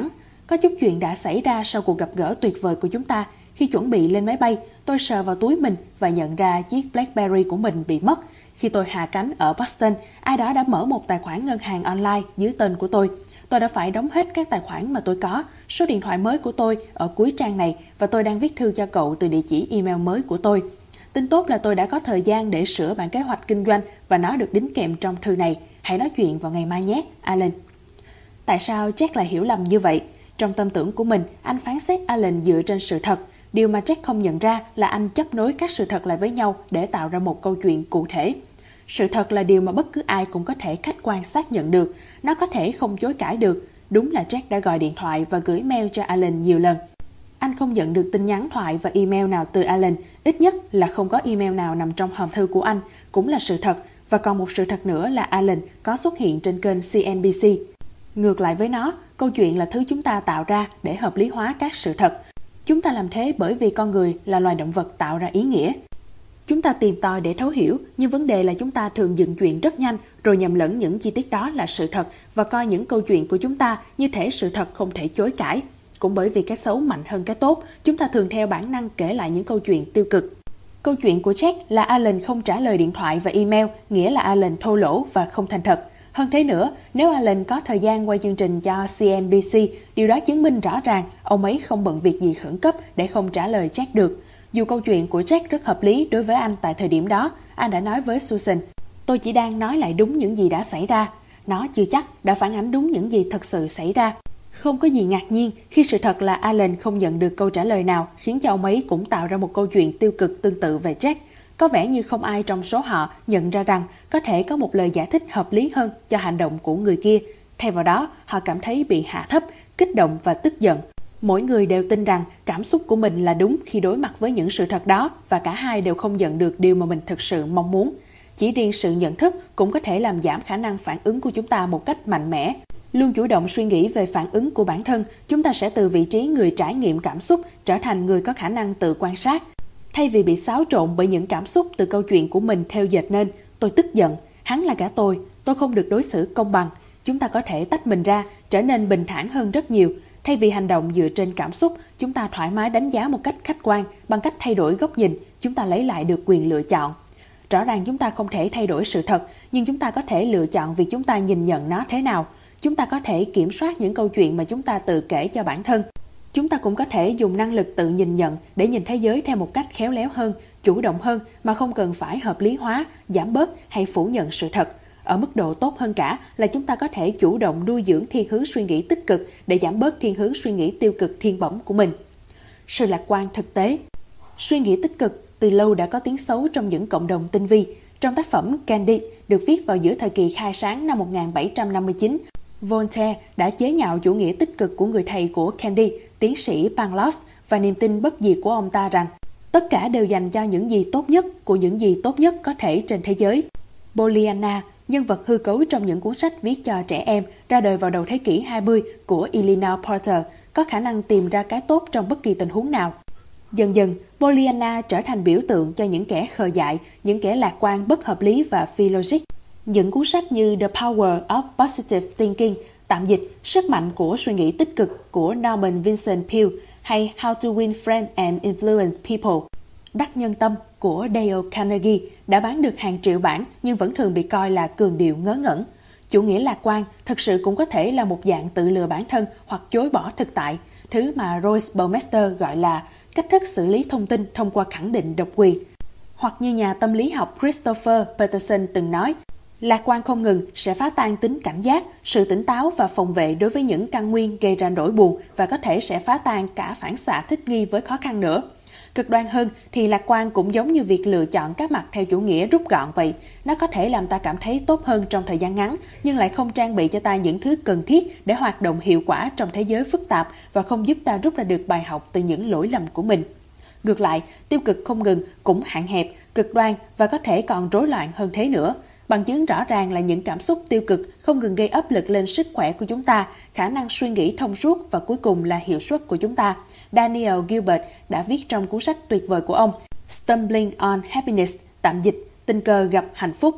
Có chút chuyện đã xảy ra sau cuộc gặp gỡ tuyệt vời của chúng ta. Khi chuẩn bị lên máy bay, tôi sờ vào túi mình và nhận ra chiếc BlackBerry của mình bị mất. Khi tôi hạ cánh ở Boston, ai đó đã mở một tài khoản ngân hàng online dưới tên của tôi. Tôi đã phải đóng hết các tài khoản mà tôi có, số điện thoại mới của tôi ở cuối trang này và tôi đang viết thư cho cậu từ địa chỉ email mới của tôi. Tin tốt là tôi đã có thời gian để sửa bản kế hoạch kinh doanh và nó được đính kèm trong thư này. Hãy nói chuyện vào ngày mai nhé, Alan. Tại sao Jack lại hiểu lầm như vậy? Trong tâm tưởng của mình, anh phán xét Alan dựa trên sự thật. Điều mà Jack không nhận ra là anh chấp nối các sự thật lại với nhau để tạo ra một câu chuyện cụ thể. Sự thật là điều mà bất cứ ai cũng có thể khách quan xác nhận được. Nó có thể không chối cãi được. Đúng là Jack đã gọi điện thoại và gửi mail cho Alan nhiều lần. Anh không nhận được tin nhắn thoại và email nào từ Alan. Ít nhất là không có email nào nằm trong hòm thư của anh. Cũng là sự thật. Và còn một sự thật nữa là Alan có xuất hiện trên kênh CNBC. Ngược lại với nó, câu chuyện là thứ chúng ta tạo ra để hợp lý hóa các sự thật. Chúng ta làm thế bởi vì con người là loài động vật tạo ra ý nghĩa. Chúng ta tìm tòi để thấu hiểu, nhưng vấn đề là chúng ta thường dựng chuyện rất nhanh rồi nhầm lẫn những chi tiết đó là sự thật và coi những câu chuyện của chúng ta như thể sự thật không thể chối cãi. Cũng bởi vì cái xấu mạnh hơn cái tốt, chúng ta thường theo bản năng kể lại những câu chuyện tiêu cực. Câu chuyện của Jack là Alan không trả lời điện thoại và email, nghĩa là Alan thô lỗ và không thành thật. Hơn thế nữa, nếu Alan có thời gian quay chương trình cho CNBC, điều đó chứng minh rõ ràng ông ấy không bận việc gì khẩn cấp để không trả lời Jack được. Dù câu chuyện của Jack rất hợp lý đối với anh tại thời điểm đó, anh đã nói với Susan, tôi chỉ đang nói lại đúng những gì đã xảy ra. Nó chưa chắc đã phản ánh đúng những gì thật sự xảy ra. Không có gì ngạc nhiên khi sự thật là Alan không nhận được câu trả lời nào, khiến cho ông ấy cũng tạo ra một câu chuyện tiêu cực tương tự về Jack. Có vẻ như không ai trong số họ nhận ra rằng có thể có một lời giải thích hợp lý hơn cho hành động của người kia. Thay vào đó, họ cảm thấy bị hạ thấp, kích động và tức giận. Mỗi người đều tin rằng cảm xúc của mình là đúng khi đối mặt với những sự thật đó và cả hai đều không nhận được điều mà mình thực sự mong muốn. Chỉ riêng sự nhận thức cũng có thể làm giảm khả năng phản ứng của chúng ta một cách mạnh mẽ. Luôn chủ động suy nghĩ về phản ứng của bản thân, chúng ta sẽ từ vị trí người trải nghiệm cảm xúc trở thành người có khả năng tự quan sát. Thay vì bị xáo trộn bởi những cảm xúc từ câu chuyện của mình theo dệt nên, tôi tức giận, hắn là cả tôi không được đối xử công bằng. Chúng ta có thể tách mình ra, trở nên bình thản hơn rất nhiều. Thay vì hành động dựa trên cảm xúc, chúng ta thoải mái đánh giá một cách khách quan bằng cách thay đổi góc nhìn, chúng ta lấy lại được quyền lựa chọn. Rõ ràng chúng ta không thể thay đổi sự thật, nhưng chúng ta có thể lựa chọn việc chúng ta nhìn nhận nó thế nào. Chúng ta có thể kiểm soát những câu chuyện mà chúng ta tự kể cho bản thân. Chúng ta cũng có thể dùng năng lực tự nhìn nhận để nhìn thế giới theo một cách khéo léo hơn, chủ động hơn mà không cần phải hợp lý hóa, giảm bớt hay phủ nhận sự thật. Ở mức độ tốt hơn cả là chúng ta có thể chủ động nuôi dưỡng thiên hướng suy nghĩ tích cực để giảm bớt thiên hướng suy nghĩ tiêu cực thiên bẩm của mình. Sự lạc quan thực tế. Suy nghĩ tích cực từ lâu đã có tiếng xấu trong những cộng đồng tinh vi. Trong tác phẩm Candide được viết vào giữa thời kỳ khai sáng năm 1759, Voltaire đã chế nhạo chủ nghĩa tích cực của người thầy của Candide, tiến sĩ Pangloss, và niềm tin bất diệt của ông ta rằng tất cả đều dành cho những gì tốt nhất của những gì tốt nhất có thể trên thế giới. Pollyanna, nhân vật hư cấu trong những cuốn sách viết cho trẻ em ra đời vào đầu thế kỷ 20 của Eleanor Porter, có khả năng tìm ra cái tốt trong bất kỳ tình huống nào. Dần dần, Pollyanna trở thành biểu tượng cho những kẻ khờ dại, những kẻ lạc quan bất hợp lý và phi logic. Những cuốn sách như The Power of Positive Thinking, tạm dịch Sức mạnh của suy nghĩ tích cực của Norman Vincent Peale, hay How to Win Friends and Influence People, Đắc nhân tâm của Dale Carnegie đã bán được hàng triệu bản nhưng vẫn thường bị coi là cường điệu ngớ ngẩn. Chủ nghĩa lạc quan thực sự cũng có thể là một dạng tự lừa bản thân hoặc chối bỏ thực tại, thứ mà Royce Baumeister gọi là cách thức xử lý thông tin thông qua khẳng định độc quyền. Hoặc như nhà tâm lý học Christopher Peterson từng nói, lạc quan không ngừng sẽ phá tan tính cảnh giác, sự tỉnh táo và phòng vệ đối với những căn nguyên gây ra nỗi buồn và có thể sẽ phá tan cả phản xạ thích nghi với khó khăn nữa. Cực đoan hơn thì lạc quan cũng giống như việc lựa chọn các mặt theo chủ nghĩa rút gọn vậy. Nó có thể làm ta cảm thấy tốt hơn trong thời gian ngắn, nhưng lại không trang bị cho ta những thứ cần thiết để hoạt động hiệu quả trong thế giới phức tạp và không giúp ta rút ra được bài học từ những lỗi lầm của mình. Ngược lại, tiêu cực không ngừng cũng hạn hẹp, cực đoan và có thể còn rối loạn hơn thế nữa. Bằng chứng rõ ràng là những cảm xúc tiêu cực không ngừng gây áp lực lên sức khỏe của chúng ta, khả năng suy nghĩ thông suốt và cuối cùng là hiệu suất của chúng ta. Daniel Gilbert đã viết trong cuốn sách tuyệt vời của ông Stumbling on Happiness, tạm dịch Tình cờ gặp hạnh phúc.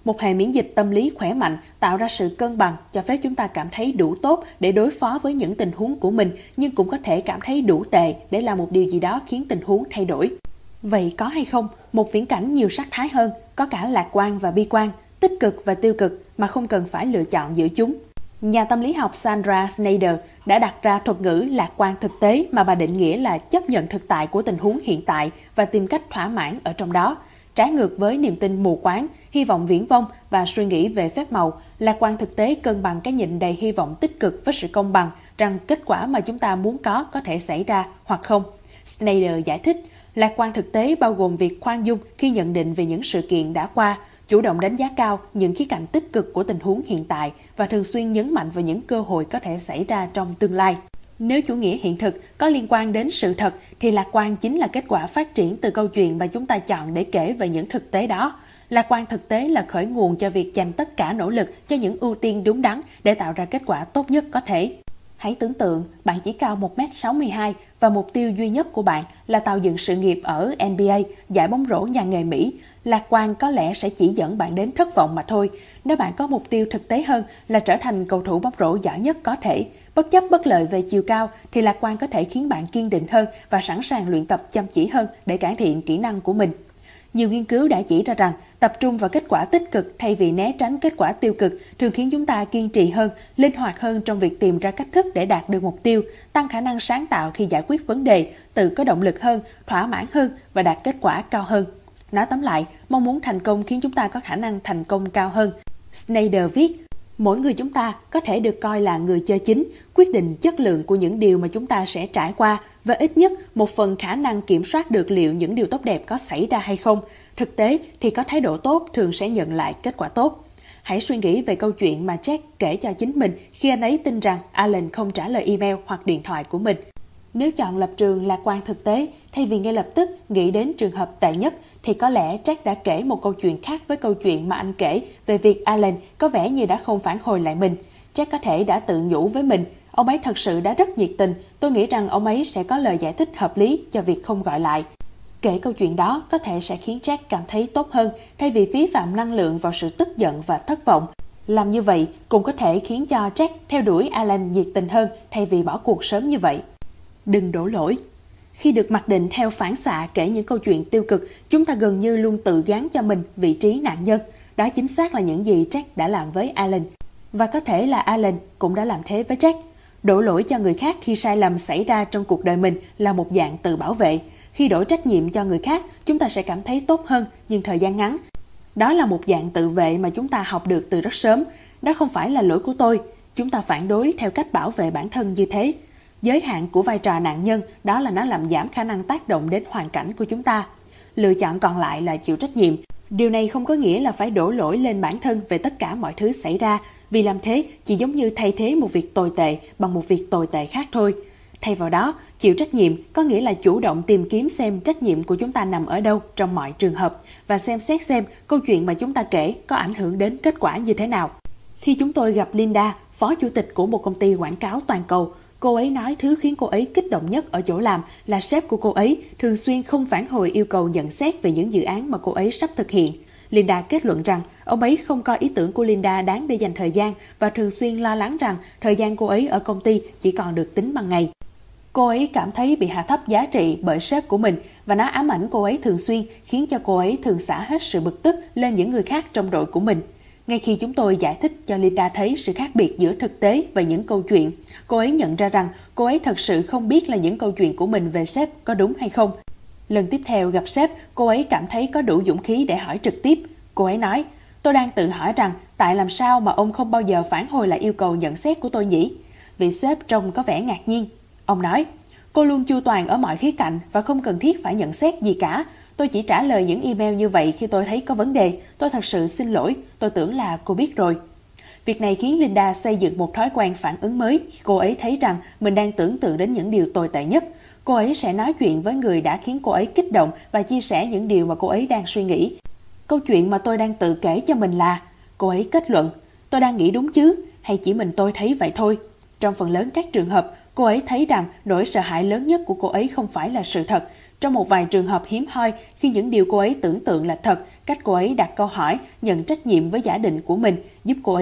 Một hệ miễn dịch tâm lý khỏe mạnh tạo ra sự cân bằng, cho phép chúng ta cảm thấy đủ tốt để đối phó với những tình huống của mình, nhưng cũng có thể cảm thấy đủ tệ để làm một điều gì đó khiến tình huống thay đổi. Vậy có hay không một viễn cảnh nhiều sắc thái hơn, có cả lạc quan và bi quan, tích cực và tiêu cực mà không cần phải lựa chọn giữa chúng? Nhà tâm lý học Sandra Snyder đã đặt ra thuật ngữ lạc quan thực tế mà bà định nghĩa là chấp nhận thực tại của tình huống hiện tại và tìm cách thỏa mãn ở trong đó. Trái ngược với niềm tin mù quáng, hy vọng viển vông và suy nghĩ về phép màu, lạc quan thực tế cân bằng cái nhìn đầy hy vọng tích cực với sự công bằng rằng kết quả mà chúng ta muốn có thể xảy ra hoặc không. Snyder giải thích, lạc quan thực tế bao gồm việc khoan dung khi nhận định về những sự kiện đã qua, chủ động đánh giá cao những khía cạnh tích cực của tình huống hiện tại và thường xuyên nhấn mạnh vào những cơ hội có thể xảy ra trong tương lai. Nếu chủ nghĩa hiện thực có liên quan đến sự thật, thì lạc quan chính là kết quả phát triển từ câu chuyện mà chúng ta chọn để kể về những thực tế đó. Lạc quan thực tế là khởi nguồn cho việc dành tất cả nỗ lực cho những ưu tiên đúng đắn để tạo ra kết quả tốt nhất có thể. Hãy tưởng tượng bạn chỉ cao 1m62 và mục tiêu duy nhất của bạn là tạo dựng sự nghiệp ở NBA, giải bóng rổ nhà nghề Mỹ. Lạc quan có lẽ sẽ chỉ dẫn bạn đến thất vọng mà thôi. Nếu bạn có mục tiêu thực tế hơn là trở thành cầu thủ bóng rổ giỏi nhất có thể, bất chấp bất lợi về chiều cao, thì lạc quan có thể khiến bạn kiên định hơn và sẵn sàng luyện tập chăm chỉ hơn để cải thiện kỹ năng của mình. Nhiều nghiên cứu đã chỉ ra rằng tập trung vào kết quả tích cực thay vì né tránh kết quả tiêu cực thường khiến chúng ta kiên trì hơn, linh hoạt hơn trong việc tìm ra cách thức để đạt được mục tiêu, tăng khả năng sáng tạo khi giải quyết vấn đề, tự có động lực hơn, thỏa mãn hơn và đạt kết quả cao hơn. Nói tóm lại, mong muốn thành công khiến chúng ta có khả năng thành công cao hơn. Snyder viết, mỗi người chúng ta có thể được coi là người chơi chính, quyết định chất lượng của những điều mà chúng ta sẽ trải qua và ít nhất một phần khả năng kiểm soát được liệu những điều tốt đẹp có xảy ra hay không. Thực tế thì có thái độ tốt thường sẽ nhận lại kết quả tốt. Hãy suy nghĩ về câu chuyện mà Jack kể cho chính mình khi anh ấy tin rằng Alan không trả lời email hoặc điện thoại của mình. Nếu chọn lập trường lạc quan thực tế, thay vì ngay lập tức nghĩ đến trường hợp tệ nhất, thì có lẽ Jack đã kể một câu chuyện khác với câu chuyện mà anh kể về việc Alan có vẻ như đã không phản hồi lại mình. Jack có thể đã tự nhủ với mình, ông ấy thật sự đã rất nhiệt tình, tôi nghĩ rằng ông ấy sẽ có lời giải thích hợp lý cho việc không gọi lại. Kể câu chuyện đó có thể sẽ khiến Jack cảm thấy tốt hơn thay vì phí phạm năng lượng vào sự tức giận và thất vọng. Làm như vậy cũng có thể khiến cho Jack theo đuổi Alan nhiệt tình hơn thay vì bỏ cuộc sớm như vậy. Đừng đổ lỗi. Khi được mặc định theo phản xạ kể những câu chuyện tiêu cực, chúng ta gần như luôn tự gán cho mình vị trí nạn nhân. Đó chính xác là những gì Jack đã làm với Alan. Và có thể là Alan cũng đã làm thế với Jack. Đổ lỗi cho người khác khi sai lầm xảy ra trong cuộc đời mình là một dạng tự bảo vệ. Khi đổ trách nhiệm cho người khác, chúng ta sẽ cảm thấy tốt hơn, nhưng thời gian ngắn. Đó là một dạng tự vệ mà chúng ta học được từ rất sớm. Đó không phải là lỗi của tôi. Chúng ta phản đối theo cách bảo vệ bản thân như thế. Giới hạn của vai trò nạn nhân đó là nó làm giảm khả năng tác động đến hoàn cảnh của chúng ta. Lựa chọn còn lại là chịu trách nhiệm. Điều này không có nghĩa là phải đổ lỗi lên bản thân về tất cả mọi thứ xảy ra, vì làm thế chỉ giống như thay thế một việc tồi tệ bằng một việc tồi tệ khác thôi. Thay vào đó, chịu trách nhiệm có nghĩa là chủ động tìm kiếm xem trách nhiệm của chúng ta nằm ở đâu trong mọi trường hợp và xem xét xem câu chuyện mà chúng ta kể có ảnh hưởng đến kết quả như thế nào. Khi chúng tôi gặp Linda, phó chủ tịch của một công ty quảng cáo toàn cầu, cô ấy nói thứ khiến cô ấy kích động nhất ở chỗ làm là sếp của cô ấy thường xuyên không phản hồi yêu cầu nhận xét về những dự án mà cô ấy sắp thực hiện. Linda kết luận rằng ông ấy không coi ý tưởng của Linda đáng để dành thời gian và thường xuyên lo lắng rằng thời gian cô ấy ở công ty chỉ còn được tính bằng ngày. Cô ấy cảm thấy bị hạ thấp giá trị bởi sếp của mình và nó ám ảnh cô ấy thường xuyên, khiến cho cô ấy thường xả hết sự bực tức lên những người khác trong đội của mình. Ngay khi chúng tôi giải thích cho Linda thấy sự khác biệt giữa thực tế và những câu chuyện, cô ấy nhận ra rằng cô ấy thật sự không biết là những câu chuyện của mình về sếp có đúng hay không. Lần tiếp theo gặp sếp, cô ấy cảm thấy có đủ dũng khí để hỏi trực tiếp. Cô ấy nói, tôi đang tự hỏi rằng tại làm sao mà ông không bao giờ phản hồi lại yêu cầu nhận xét của tôi nhỉ? Vị sếp trông có vẻ ngạc nhiên. Ông nói, cô luôn chu toàn ở mọi khía cạnh và không cần thiết phải nhận xét gì cả. Tôi chỉ trả lời những email như vậy khi tôi thấy có vấn đề. Tôi thật sự xin lỗi, tôi tưởng là cô biết rồi. Việc này khiến Linda xây dựng một thói quen phản ứng mới khi cô ấy thấy rằng mình đang tưởng tượng đến những điều tồi tệ nhất. Cô ấy sẽ nói chuyện với người đã khiến cô ấy kích động và chia sẻ những điều mà cô ấy đang suy nghĩ. Câu chuyện mà tôi đang tự kể cho mình là, cô ấy kết luận, tôi đang nghĩ đúng chứ, hay chỉ mình tôi thấy vậy thôi. Trong phần lớn các trường hợp, cô ấy thấy rằng nỗi sợ hãi lớn nhất của cô ấy không phải là sự thật. Trong một vài trường hợp hiếm hoi, khi những điều cô ấy tưởng tượng là thật, Cách cô ấy đặt câu hỏi, nhận trách nhiệm với giả định của mình giúp cô ấy